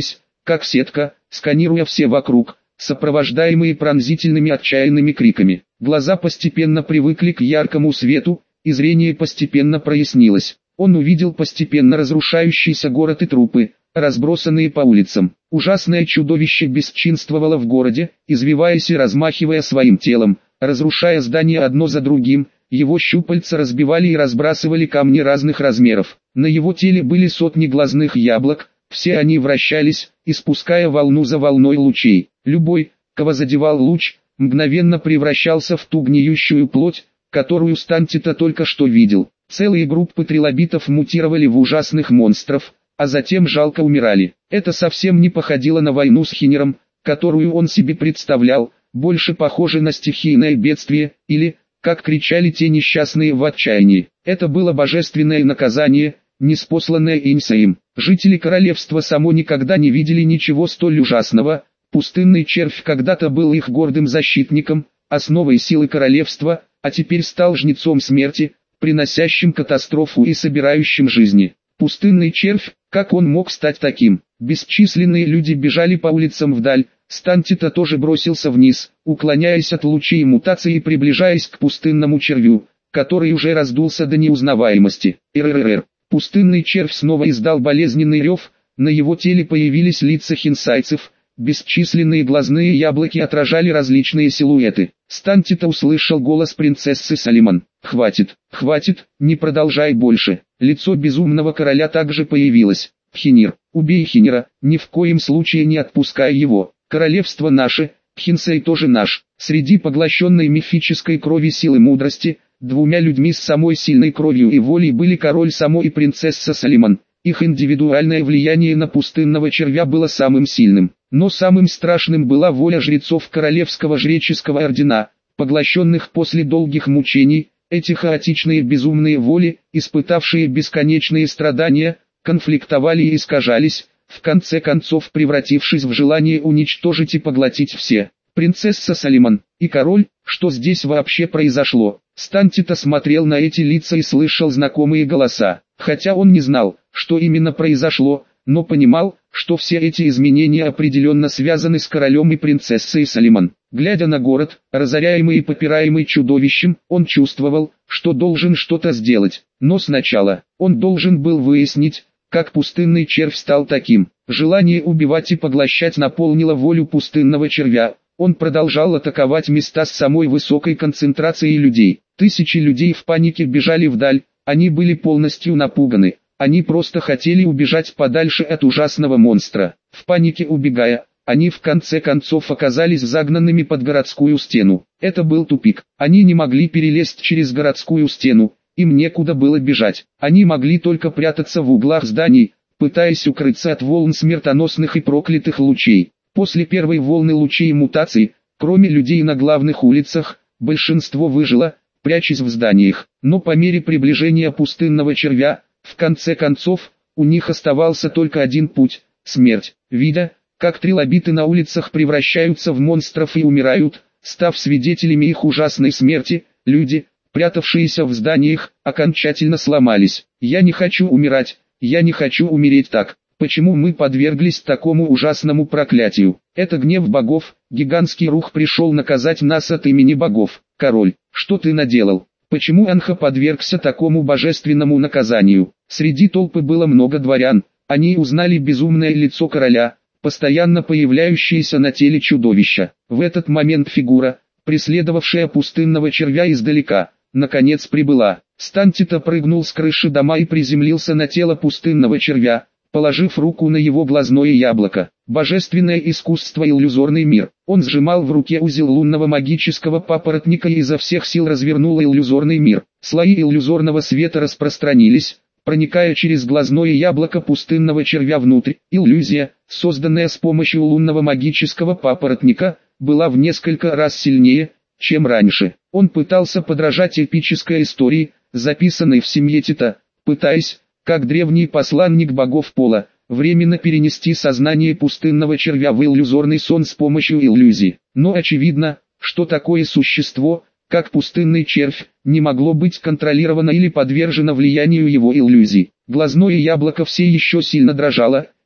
как сетка, сканируя все вокруг, сопровождаемые пронзительными отчаянными криками. Глаза постепенно привыкли к яркому свету, и зрение постепенно прояснилось. Он увидел постепенно разрушающийся город и трупы, разбросанные по улицам. Ужасное чудовище бесчинствовало в городе, извиваясь и размахивая своим телом, разрушая здания одно за другим. Его щупальца разбивали и разбрасывали камни разных размеров. На его теле были сотни глазных яблок, все они вращались, испуская волну за волной лучей. Любой, кого задевал луч, мгновенно превращался в ту гниющую плоть, которую Стантита только что видел. Целые группы трилобитов мутировали в ужасных монстров, а затем жалко умирали. Это совсем не походило на войну с Хинером, которую он себе представлял, больше похоже на стихийное бедствие, или, как кричали те несчастные в отчаянии. Это было божественное наказание, ниспосланное Инсаем. Жители королевства само никогда не видели ничего столь ужасного. Пустынный червь когда-то был их гордым защитником, основой силы королевства, а теперь стал жнецом смерти, приносящим катастрофу и собирающим жизни. Пустынный червь, как он мог стать таким? Бесчисленные люди бежали по улицам вдаль, Стантита тоже бросился вниз, уклоняясь от лучей мутации и приближаясь к пустынному червю, который уже раздулся до неузнаваемости. РРР. Пустынный червь снова издал болезненный рев, на его теле появились лица хинсайцев, бесчисленные глазные яблоки отражали различные силуэты. Стантита услышал голос принцессы Салиман. «Хватит, хватит, не продолжай больше». Лицо безумного короля также появилось. «Хинир, убей Хинира, ни в коем случае не отпускай его. Королевство наше, Хинсей тоже наш». Среди поглощенной мифической крови силы мудрости, двумя людьми с самой сильной кровью и волей были король Само и принцесса Салиман. Их индивидуальное влияние на пустынного червя было самым сильным. Но самым страшным была воля жрецов Королевского жреческого ордена, поглощенных после долгих мучений. Эти хаотичные безумные воли, испытавшие бесконечные страдания, конфликтовали и искажались, в конце концов превратившись в желание уничтожить и поглотить все. Принцесса Салиман и король, что здесь вообще произошло? Стантита смотрел на эти лица и слышал знакомые голоса, хотя он не знал, что именно произошло, но понимал, что все эти изменения определенно связаны с королем и принцессой Салиман. Глядя на город, разоряемый и попираемый чудовищем, он чувствовал, что должен что-то сделать, но сначала, он должен был выяснить, как пустынный червь стал таким. Желание убивать и поглощать наполнило волю пустынного червя. Он продолжал атаковать места с самой высокой концентрацией людей. Тысячи людей в панике бежали вдаль, они были полностью напуганы. Они просто хотели убежать подальше от ужасного монстра. В панике убегая, они в конце концов оказались загнанными под городскую стену. Это был тупик. Они не могли перелезть через городскую стену, им некуда было бежать. Они могли только прятаться в углах зданий, пытаясь укрыться от волн смертоносных и проклятых лучей. После первой волны лучей мутаций, кроме людей на главных улицах, большинство выжило, прячась в зданиях. Но по мере приближения пустынного червя, в конце концов, у них оставался только один путь – смерть. Видя, как трилобиты на улицах превращаются в монстров и умирают, став свидетелями их ужасной смерти, люди, прятавшиеся в зданиях, окончательно сломались. «Я не хочу умирать, я не хочу умереть так. Почему мы подверглись такому ужасному проклятию? Это гнев богов, гигантский рух пришел наказать нас от имени богов. Король, что ты наделал? Почему Анха подвергся такому божественному наказанию?» Среди толпы было много дворян, они узнали безумное лицо короля, постоянно появляющееся на теле чудовища. В этот момент фигура, преследовавшая пустынного червя издалека, наконец прибыла. Стантита прыгнул с крыши дома и приземлился на тело пустынного червя, положив руку на его глазное яблоко. Божественное искусство и иллюзорный мир. Он сжимал в руке узел лунного магического папоротника и изо всех сил развернул иллюзорный мир. Слои иллюзорного света распространились, проникая через глазное яблоко пустынного червя внутрь. Иллюзия, созданная с помощью лунного магического папоротника, была в несколько раз сильнее, чем раньше. Он пытался подражать эпической истории, записанной в семье Тита, пытаясь, как древний посланник богов пола, временно перенести сознание пустынного червя в иллюзорный сон с помощью иллюзий. Но очевидно, что такое существо, как пустынный червь, не могло быть контролировано или подвержено влиянию его иллюзий. Глазное яблоко все еще сильно дрожало,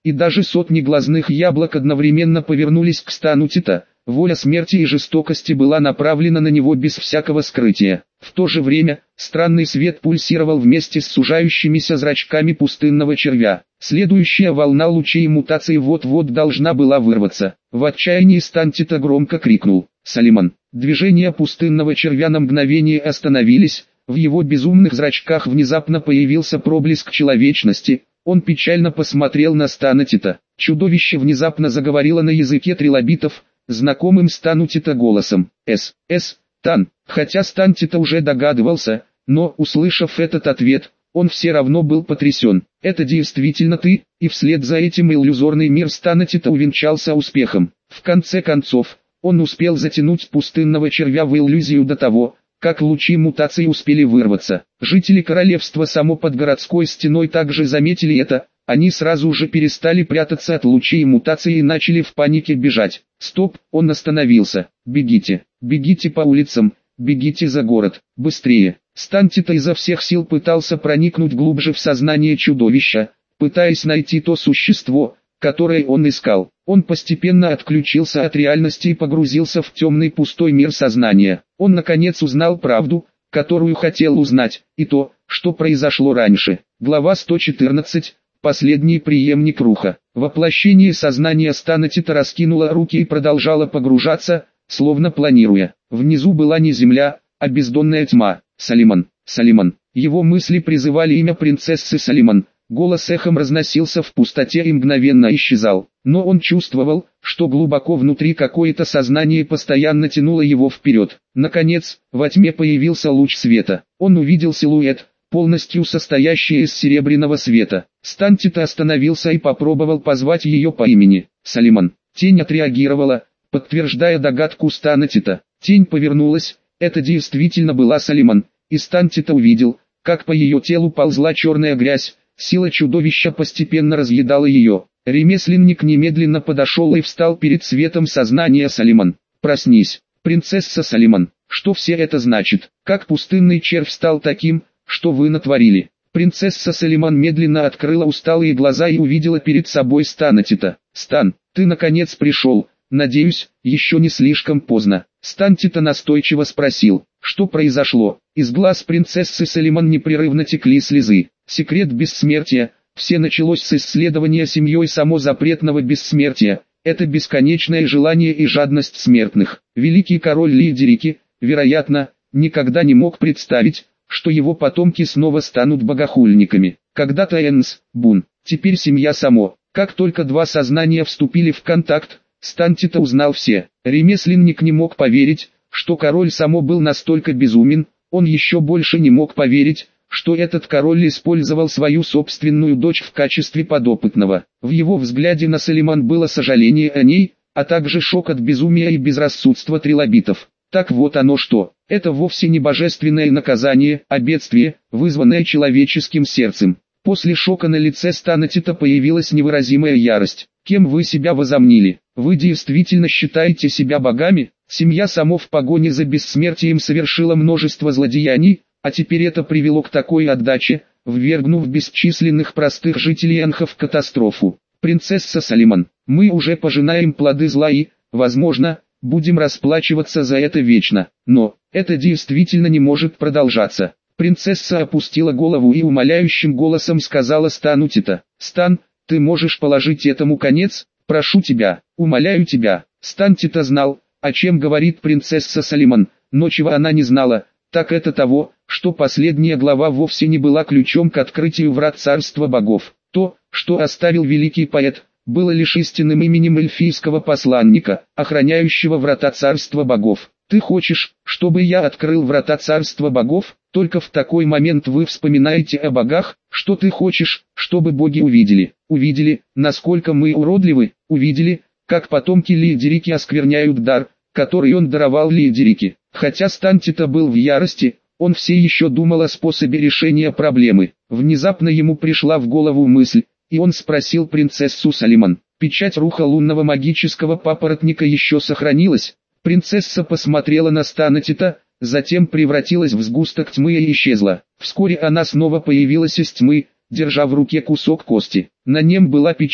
и даже сотни глазных яблок одновременно повернулись к стану Тита. Воля смерти и жестокости была направлена на него без всякого скрытия. В то же время, странный свет пульсировал вместе с сужающимися зрачками пустынного червя. Следующая волна лучей мутации вот-вот должна была вырваться. В отчаянии стан Тита громко крикнул: «Салиман!». Движения пустынного червя на мгновение остановились, в его безумных зрачках внезапно появился проблеск человечности. Он печально посмотрел на стана Тита. Чудовище внезапно заговорило на языке трилобитов, знакомым стану Тита голосом. «С. С. Тан». Хотя стан Тита уже догадывался, но, услышав этот ответ, он все равно был потрясен. «Это действительно ты?» И вслед за этим иллюзорный мир стана Тита увенчался успехом. В конце концов, он успел затянуть пустынного червя в иллюзию до того, как лучи мутации успели вырваться. Жители королевства само под городской стеной также заметили это. Они сразу же перестали прятаться от лучей мутации и начали в панике бежать. Стоп, он остановился. Бегите, бегите по улицам, бегите за город, быстрее. Стан Тита изо всех сил пытался проникнуть глубже в сознание чудовища, пытаясь найти то существо, которое он искал. Он постепенно отключился от реальности и погрузился в темный пустой мир сознания. Он наконец узнал правду, которую хотел узнать, и то, что произошло раньше. Глава сто четырнадцать. Последний преемник Руха. Воплощение сознания стана Тита раскинуло руки и продолжало погружаться, словно планируя. Внизу была не земля, а бездонная тьма. Салиман, Салиман. Его мысли призывали имя принцессы Салиман. Голос эхом разносился в пустоте и мгновенно исчезал. Но он чувствовал, что глубоко внутри какое-то сознание постоянно тянуло его вперед. Наконец, во тьме появился луч света. Он увидел силуэт, полностью состоящий из серебряного света. Стан Тита остановился и попробовал позвать ее по имени. «Салиман». Тень отреагировала, подтверждая догадку стана Тита. Тень повернулась, это действительно была Салиман, и стан Тита увидел, как по ее телу ползла черная грязь, сила чудовища постепенно разъедала ее. Ремесленник немедленно подошел и встал перед светом сознания. «Салиман, проснись, принцесса Салиман, что все это значит? Как пустынный червь стал таким, что вы натворили?» Принцесса Салиман медленно открыла усталые глаза и увидела перед собой стана Тита. «Стан, ты наконец пришел, надеюсь, еще не слишком поздно». Стан Тита настойчиво спросил, что произошло. Из глаз принцессы Салиман непрерывно текли слезы. Секрет бессмертия, все началось с исследования семьей само запретного бессмертия. Это бесконечное желание и жадность смертных. Великий король Лидерики, вероятно, никогда не мог представить, что его потомки снова станут богохульниками. Когда-то Энс, Бун, теперь семья Само. Как только два сознания вступили в контакт, стан Тита узнал все. Ремесленник не мог поверить, что король Само был настолько безумен, он еще больше не мог поверить, что этот король использовал свою собственную дочь в качестве подопытного. В его взгляде на Салиман было сожаление о ней, а также шок от безумия и безрассудства трилобитов. Так вот оно что, это вовсе не божественное наказание, а бедствие, вызванное человеческим сердцем. После шока на лице стана Тита появилась невыразимая ярость. Кем вы себя возомнили? Вы действительно считаете себя богами? Семья Само в погоне за бессмертием совершила множество злодеяний, а теперь это привело к такой отдаче, ввергнув бесчисленных простых жителей Энха в катастрофу. Принцесса Салиман, мы уже пожинаем плоды зла и, возможно, будем расплачиваться за это вечно, но это действительно не может продолжаться. Принцесса опустила голову и умоляющим голосом сказала стану Тита: «Стан, ты можешь положить этому конец? Прошу тебя, умоляю тебя». Стан Тита знал, о чем говорит принцесса Салиман, но чего она не знала, так это того, что последняя глава вовсе не была ключом к открытию врат царства богов. То, что оставил великий поэт, было лишь истинным именем эльфийского посланника, охраняющего врата царства богов. Ты хочешь, чтобы я открыл врата царства богов? Только в такой момент вы вспоминаете о богах. Что ты хочешь, чтобы боги увидели? Увидели, насколько мы уродливы, увидели, как потомки Лидерики оскверняют дар, который он даровал Лидерике. Хотя стан Тита был в ярости, он все еще думал о способе решения проблемы. Внезапно ему пришла в голову мысль, и он спросил принцессу Салиман: «Печать руха лунного магического папоротника еще сохранилась?» Принцесса посмотрела на стана Тита, затем превратилась в сгусток тьмы и исчезла. Вскоре она снова появилась из тьмы, держа в руке кусок кости. На нем была печать,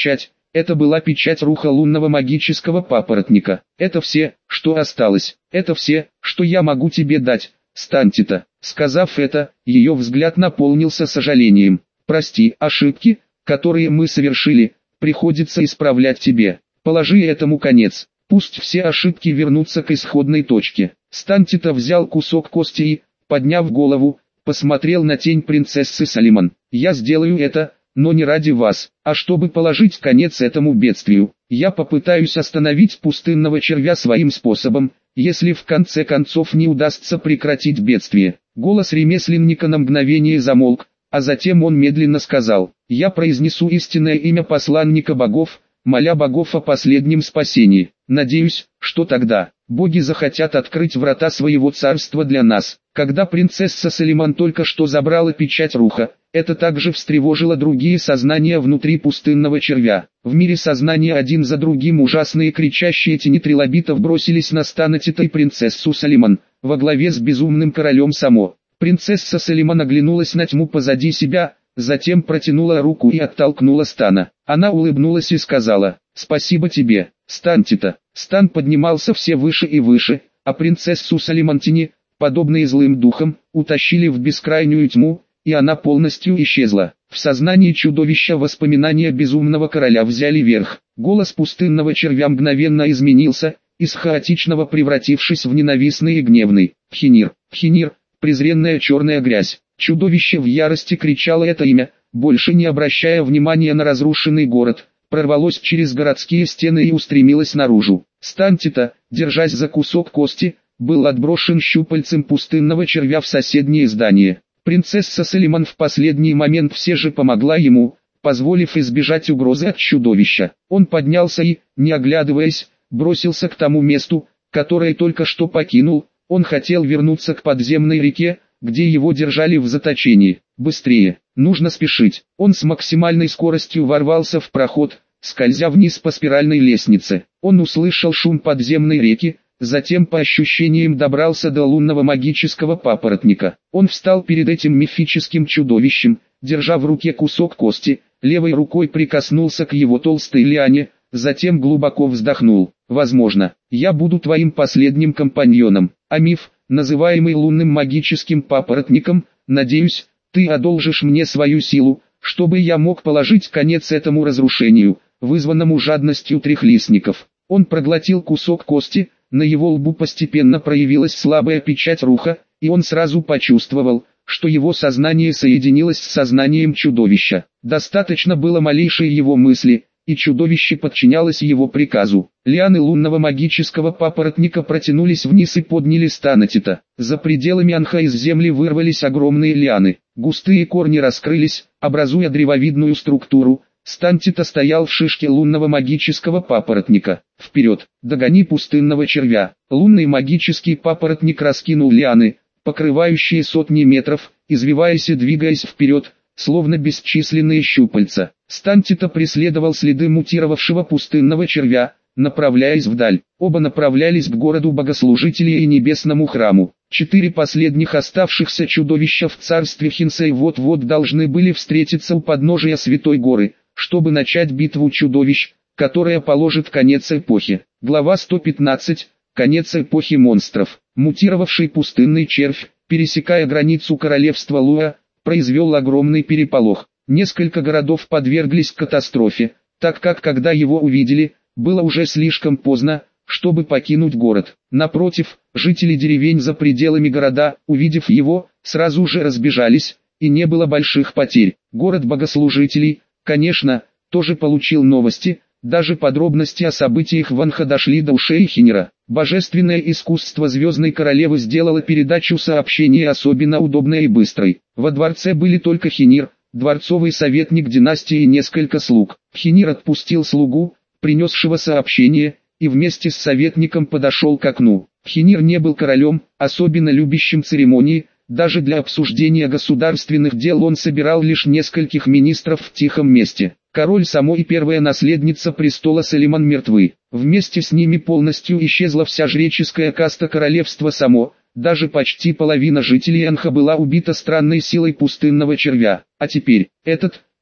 Это была печать руха лунного магического папоротника. Это все, что осталось. Это все, что я могу тебе дать, Стантита. Сказав это, ее взгляд наполнился сожалением. Прости, ошибки, которые мы совершили, приходится исправлять тебе. Положи этому конец. Пусть все ошибки вернутся к исходной точке. Стантита взял кусок кости и, подняв голову, посмотрел на тень принцессы Салиман. Я сделаю это, но не ради вас, а чтобы положить конец этому бедствию. Я попытаюсь остановить пустынного червя своим способом, если в конце концов не удастся прекратить бедствие. Голос ремесленника на мгновение замолк, а затем он медленно сказал: «Я произнесу истинное имя посланника богов, моля богов о последнем спасении. Надеюсь, что тогда боги захотят открыть врата своего царства для нас». Когда принцесса Салиман только что забрала печать руха, это также встревожило другие сознания внутри пустынного червя. В мире сознания один за другим ужасные кричащие тени трилобитов бросились на Стантита и принцессу Салиман, во главе с безумным королем Само. Принцесса Салиман оглянулась на тьму позади себя, затем протянула руку и оттолкнула Стана. Она улыбнулась и сказала: «Спасибо тебе, Стантита». Стан поднимался все выше и выше, а принцессу Салиман тени, подобные злым духам, утащили в бескрайнюю тьму, и она полностью исчезла. В сознании чудовища воспоминания безумного короля взяли верх. Голос пустынного червя мгновенно изменился, из хаотичного превратившись в ненавистный и гневный. «Пхенир, Пхенир, презренная черная грязь». Чудовище в ярости кричало это имя, больше не обращая внимания на разрушенный город, прорвалось через городские стены и устремилось наружу. Стантита, держась за кусок кости, был отброшен щупальцем пустынного червя в соседнее здание. Принцесса Салиман в последний момент все же помогла ему, позволив избежать угрозы от чудовища. Он поднялся и, не оглядываясь, бросился к тому месту, которое только что покинул. Он хотел вернуться к подземной реке, где его держали в заточении. Быстрее, нужно спешить. Он с максимальной скоростью ворвался в проход, скользя вниз по спиральной лестнице. Он услышал шум подземной реки, затем по ощущениям добрался до лунного магического папоротника. Он встал перед этим мифическим чудовищем, держа в руке кусок кости, левой рукой прикоснулся к его толстой лиане, затем глубоко вздохнул. «Возможно, я буду твоим последним компаньоном, а миф, называемый лунным магическим папоротником, надеюсь, ты одолжишь мне свою силу, чтобы я мог положить конец этому разрушению, вызванному жадностью трехлистников». Он проглотил кусок кости, на его лбу постепенно проявилась слабая печать руха, и он сразу почувствовал, что его сознание соединилось с сознанием чудовища. Достаточно было малейшей его мысли, и чудовище подчинялось его приказу. Лианы лунного магического папоротника протянулись вниз и подняли Стантита. За пределами анха из земли вырвались огромные лианы. Густые корни раскрылись, образуя древовидную структуру. Стантита стоял в шишке лунного магического папоротника. «Вперед, догони пустынного червя!» Лунный магический папоротник раскинул лианы, покрывающие сотни метров, извиваясь и двигаясь вперед, словно бесчисленные щупальца. Стантита преследовал следы мутировавшего пустынного червя, направляясь вдаль. Оба направлялись к городу богослужителей и небесному храму. Четыре последних оставшихся чудовища в царстве Хинсей вот-вот должны были встретиться у подножия Святой горы, чтобы начать битву чудовищ, которая положит конец эпохе. Глава сто пятнадцать. Конец эпохи монстров. Мутировавший пустынный червь, пересекая границу королевства Луа, произвел огромный переполох. Несколько городов подверглись катастрофе, так как когда его увидели, было уже слишком поздно, чтобы покинуть город. Напротив, жители деревень за пределами города, увидев его, сразу же разбежались, и не было больших потерь. Город богослужителей, конечно, тоже получил новости, даже подробности о событиях в Анха дошли до ушей Хинера. Божественное искусство Звездной Королевы сделало передачу сообщений особенно удобной и быстрой. Во дворце были только Хинир, дворцовый советник династии и несколько слуг. Хинир отпустил слугу, принесшего сообщение, и вместе с советником подошел к окну. Хинир не был королем, особенно любящим церемонии, даже для обсуждения государственных дел он собирал лишь нескольких министров в тихом месте. Король Само и первая наследница престола Салиман мертвы. Вместе с ними полностью исчезла вся жреческая каста королевства Само, даже почти половина жителей Анха была убита странной силой пустынного червя. А теперь, этот,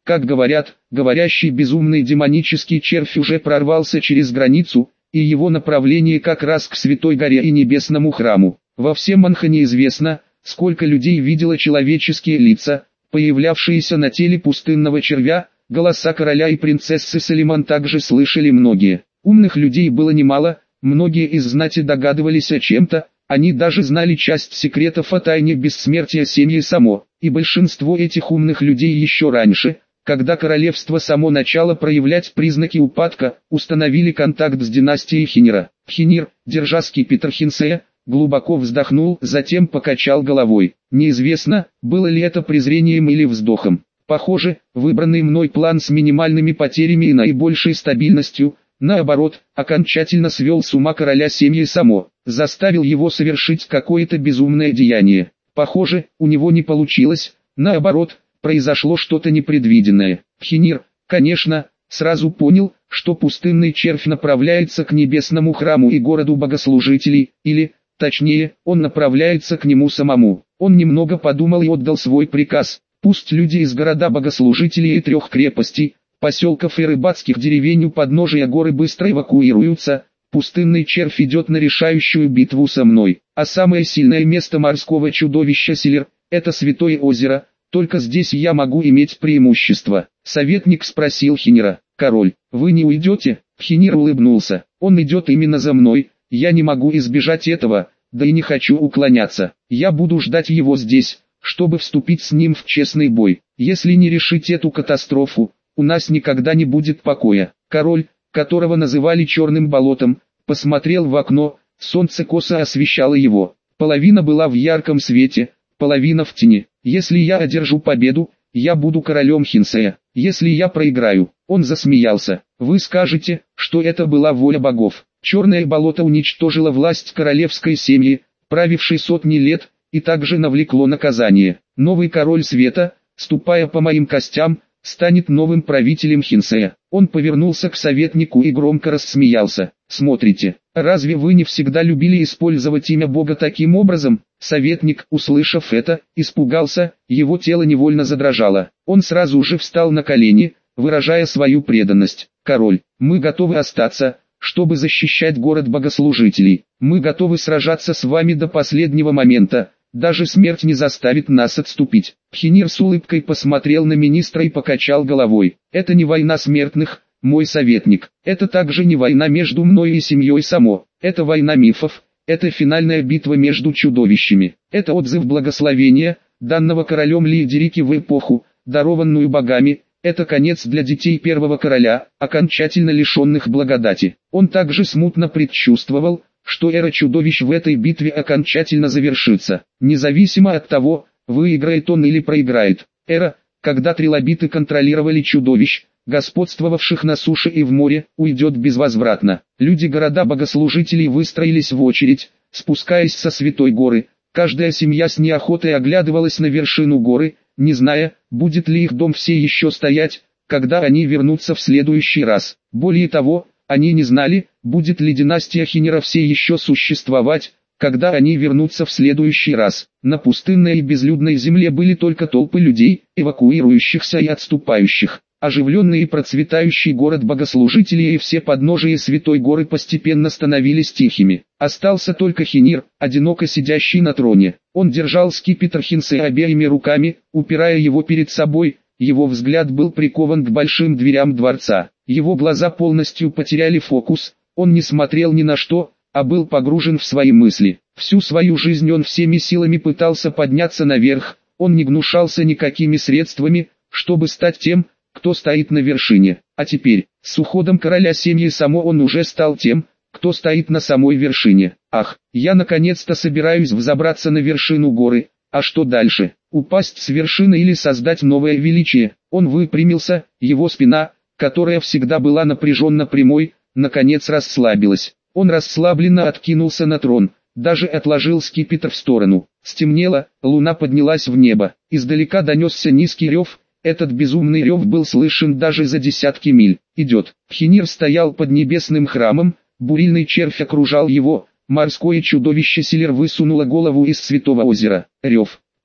Как говорят, говорящий безумный демонический червь уже прорвался через границу, и его направление как раз к Святой Горе и Небесному храму. Во всем Манхане известно, сколько людей видело человеческие лица, появлявшиеся на теле пустынного червя. Голоса короля и принцессы Салиман также слышали многие. Умных людей было немало, многие из знати догадывались о чем-то, они даже знали часть секретов о тайне бессмертия семьи Само, и большинство этих умных людей еще раньше, когда королевство само начало проявлять признаки упадка, установили контакт с династией Хинира. Хинир, держа скипетр Хинсея, глубоко вздохнул, затем покачал головой. Неизвестно, было ли это презрением или вздохом. Похоже, выбранный мной план с минимальными потерями и наибольшей стабильностью, наоборот, окончательно свел с ума короля семьи Само, заставил его совершить какое-то безумное деяние. Похоже, у него не получилось, наоборот, произошло что-то непредвиденное. Хинир, конечно, сразу понял, что пустынный червь направляется к небесному храму и городу богослужителей, или, точнее, он направляется к нему самому. Он немного подумал и отдал свой приказ. Пусть люди из города богослужителей и трех крепостей, поселков и рыбацких деревень у подножия горы быстро эвакуируются, пустынный червь идет на решающую битву со мной, а самое сильное место морского чудовища Селир – это Святое озеро, только здесь я могу иметь преимущество. Советник спросил Хинира: «Король, вы не уйдете?» Хинир улыбнулся: «Он идет именно за мной, я не могу избежать этого, да и не хочу уклоняться, я буду ждать его здесь, чтобы вступить с ним в честный бой. Если не решить эту катастрофу, у нас никогда не будет покоя». Король, которого называли Черным болотом, посмотрел в окно, солнце косо освещало его. Половина была в ярком свете, половина в тени. «Если я одержу победу, я буду королем Хинсея. Если я проиграю», он засмеялся, «вы скажете, что это была воля богов». Черное болото уничтожило власть королевской семьи, правившей сотни лет, и также навлекло наказание. Новый король света, ступая по моим костям, станет новым правителем Хинсея. Он повернулся к советнику и громко рассмеялся. «Смотрите, разве вы не всегда любили использовать имя Бога таким образом?» Советник, услышав это, испугался, его тело невольно задрожало. Он сразу же встал на колени, выражая свою преданность. «Король, мы готовы остаться, чтобы защищать город богослужителей. Мы готовы сражаться с вами до последнего момента. Даже смерть не заставит нас отступить». Хинир с улыбкой посмотрел на министра и покачал головой. «Это не война смертных, мой советник. Это также не война между мной и семьей Само. Это война мифов. Это финальная битва между чудовищами. Это отзыв благословения, данного королем Лиедерики в эпоху, дарованную богами. Это конец для детей первого короля, окончательно лишенных благодати». Он также смутно предчувствовал, что эра чудовищ в этой битве окончательно завершится, независимо от того, выиграет он или проиграет. Эра, когда трилобиты контролировали чудовищ, господствовавших на суше и в море, уйдет безвозвратно. Люди города богослужителей выстроились в очередь, спускаясь со Святой горы. Каждая семья с неохотой оглядывалась на вершину горы, не зная, будет ли их дом все еще стоять, когда они вернутся в следующий раз. Более того, они не знали, будет ли династия Хинира все еще существовать, когда они вернутся в следующий раз. На пустынной и безлюдной земле были только толпы людей, эвакуирующихся и отступающих. Оживленный и процветающий город богослужителей и все подножия Святой горы постепенно становились тихими. Остался только Хинир, одиноко сидящий на троне. Он держал скипетр Хинсея обеими руками, упирая его перед собой. Его взгляд был прикован к большим дверям дворца. Его глаза полностью потеряли фокус, он не смотрел ни на что, а был погружен в свои мысли. Всю свою жизнь он всеми силами пытался подняться наверх, он не гнушался никакими средствами, чтобы стать тем, кто стоит на вершине. А теперь, с уходом короля семьи Само он уже стал тем, кто стоит на самой вершине. Ах, я наконец-то собираюсь взобраться на вершину горы, а что дальше? Упасть с вершины или создать новое величие? Он выпрямился, его спина, которая всегда была напряженно прямой, наконец расслабилась. Он расслабленно откинулся на трон, даже отложил скипетр в сторону. Стемнело, луна поднялась в небо, издалека донесся низкий рев. Этот безумный рев был слышен даже за десятки миль. «Идет». Хинир стоял под небесным храмом, бурильный червь окружал его, морское чудовище Селир высунуло голову из Святого озера. Рев.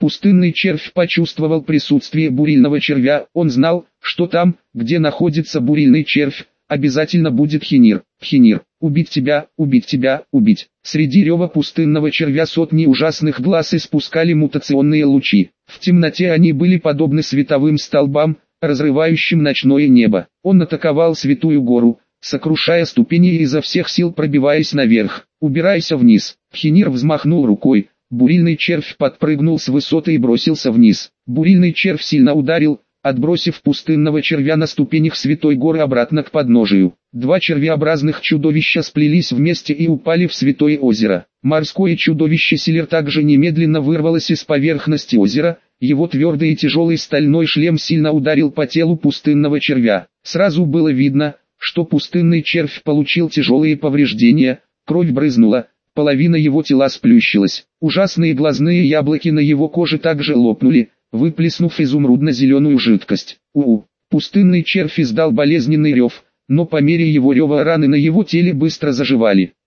Пустынный червь почувствовал присутствие бурильного червя. Он знал, что там, где находится бурильный червь, обязательно будет Хенир. Хенир, убить тебя, убить тебя, убить. Среди рева пустынного червя сотни ужасных глаз испускали мутационные лучи. В темноте они были подобны световым столбам, разрывающим ночное небо. Он атаковал Святую Гору, сокрушая ступени и изо всех сил пробиваясь наверх. «Убирайся вниз!» Хенир взмахнул рукой. Бурильный червь подпрыгнул с высоты и бросился вниз. Бурильный червь сильно ударил, отбросив пустынного червя на ступенях Святой Горы обратно к подножию. Два червеобразных чудовища сплелись вместе и упали в Святое озеро. Морское чудовище Силер также немедленно вырвалось из поверхности озера. Его твердый и тяжелый стальной шлем сильно ударил по телу пустынного червя. Сразу было видно, что пустынный червь получил тяжелые повреждения, кровь брызнула, половина его тела сплющилась. Ужасные глазные яблоки на его коже также лопнули, выплеснув изумрудно-зеленую жидкость. У-у! Пустынный червь издал болезненный рев, но по мере его рева раны на его теле быстро заживали.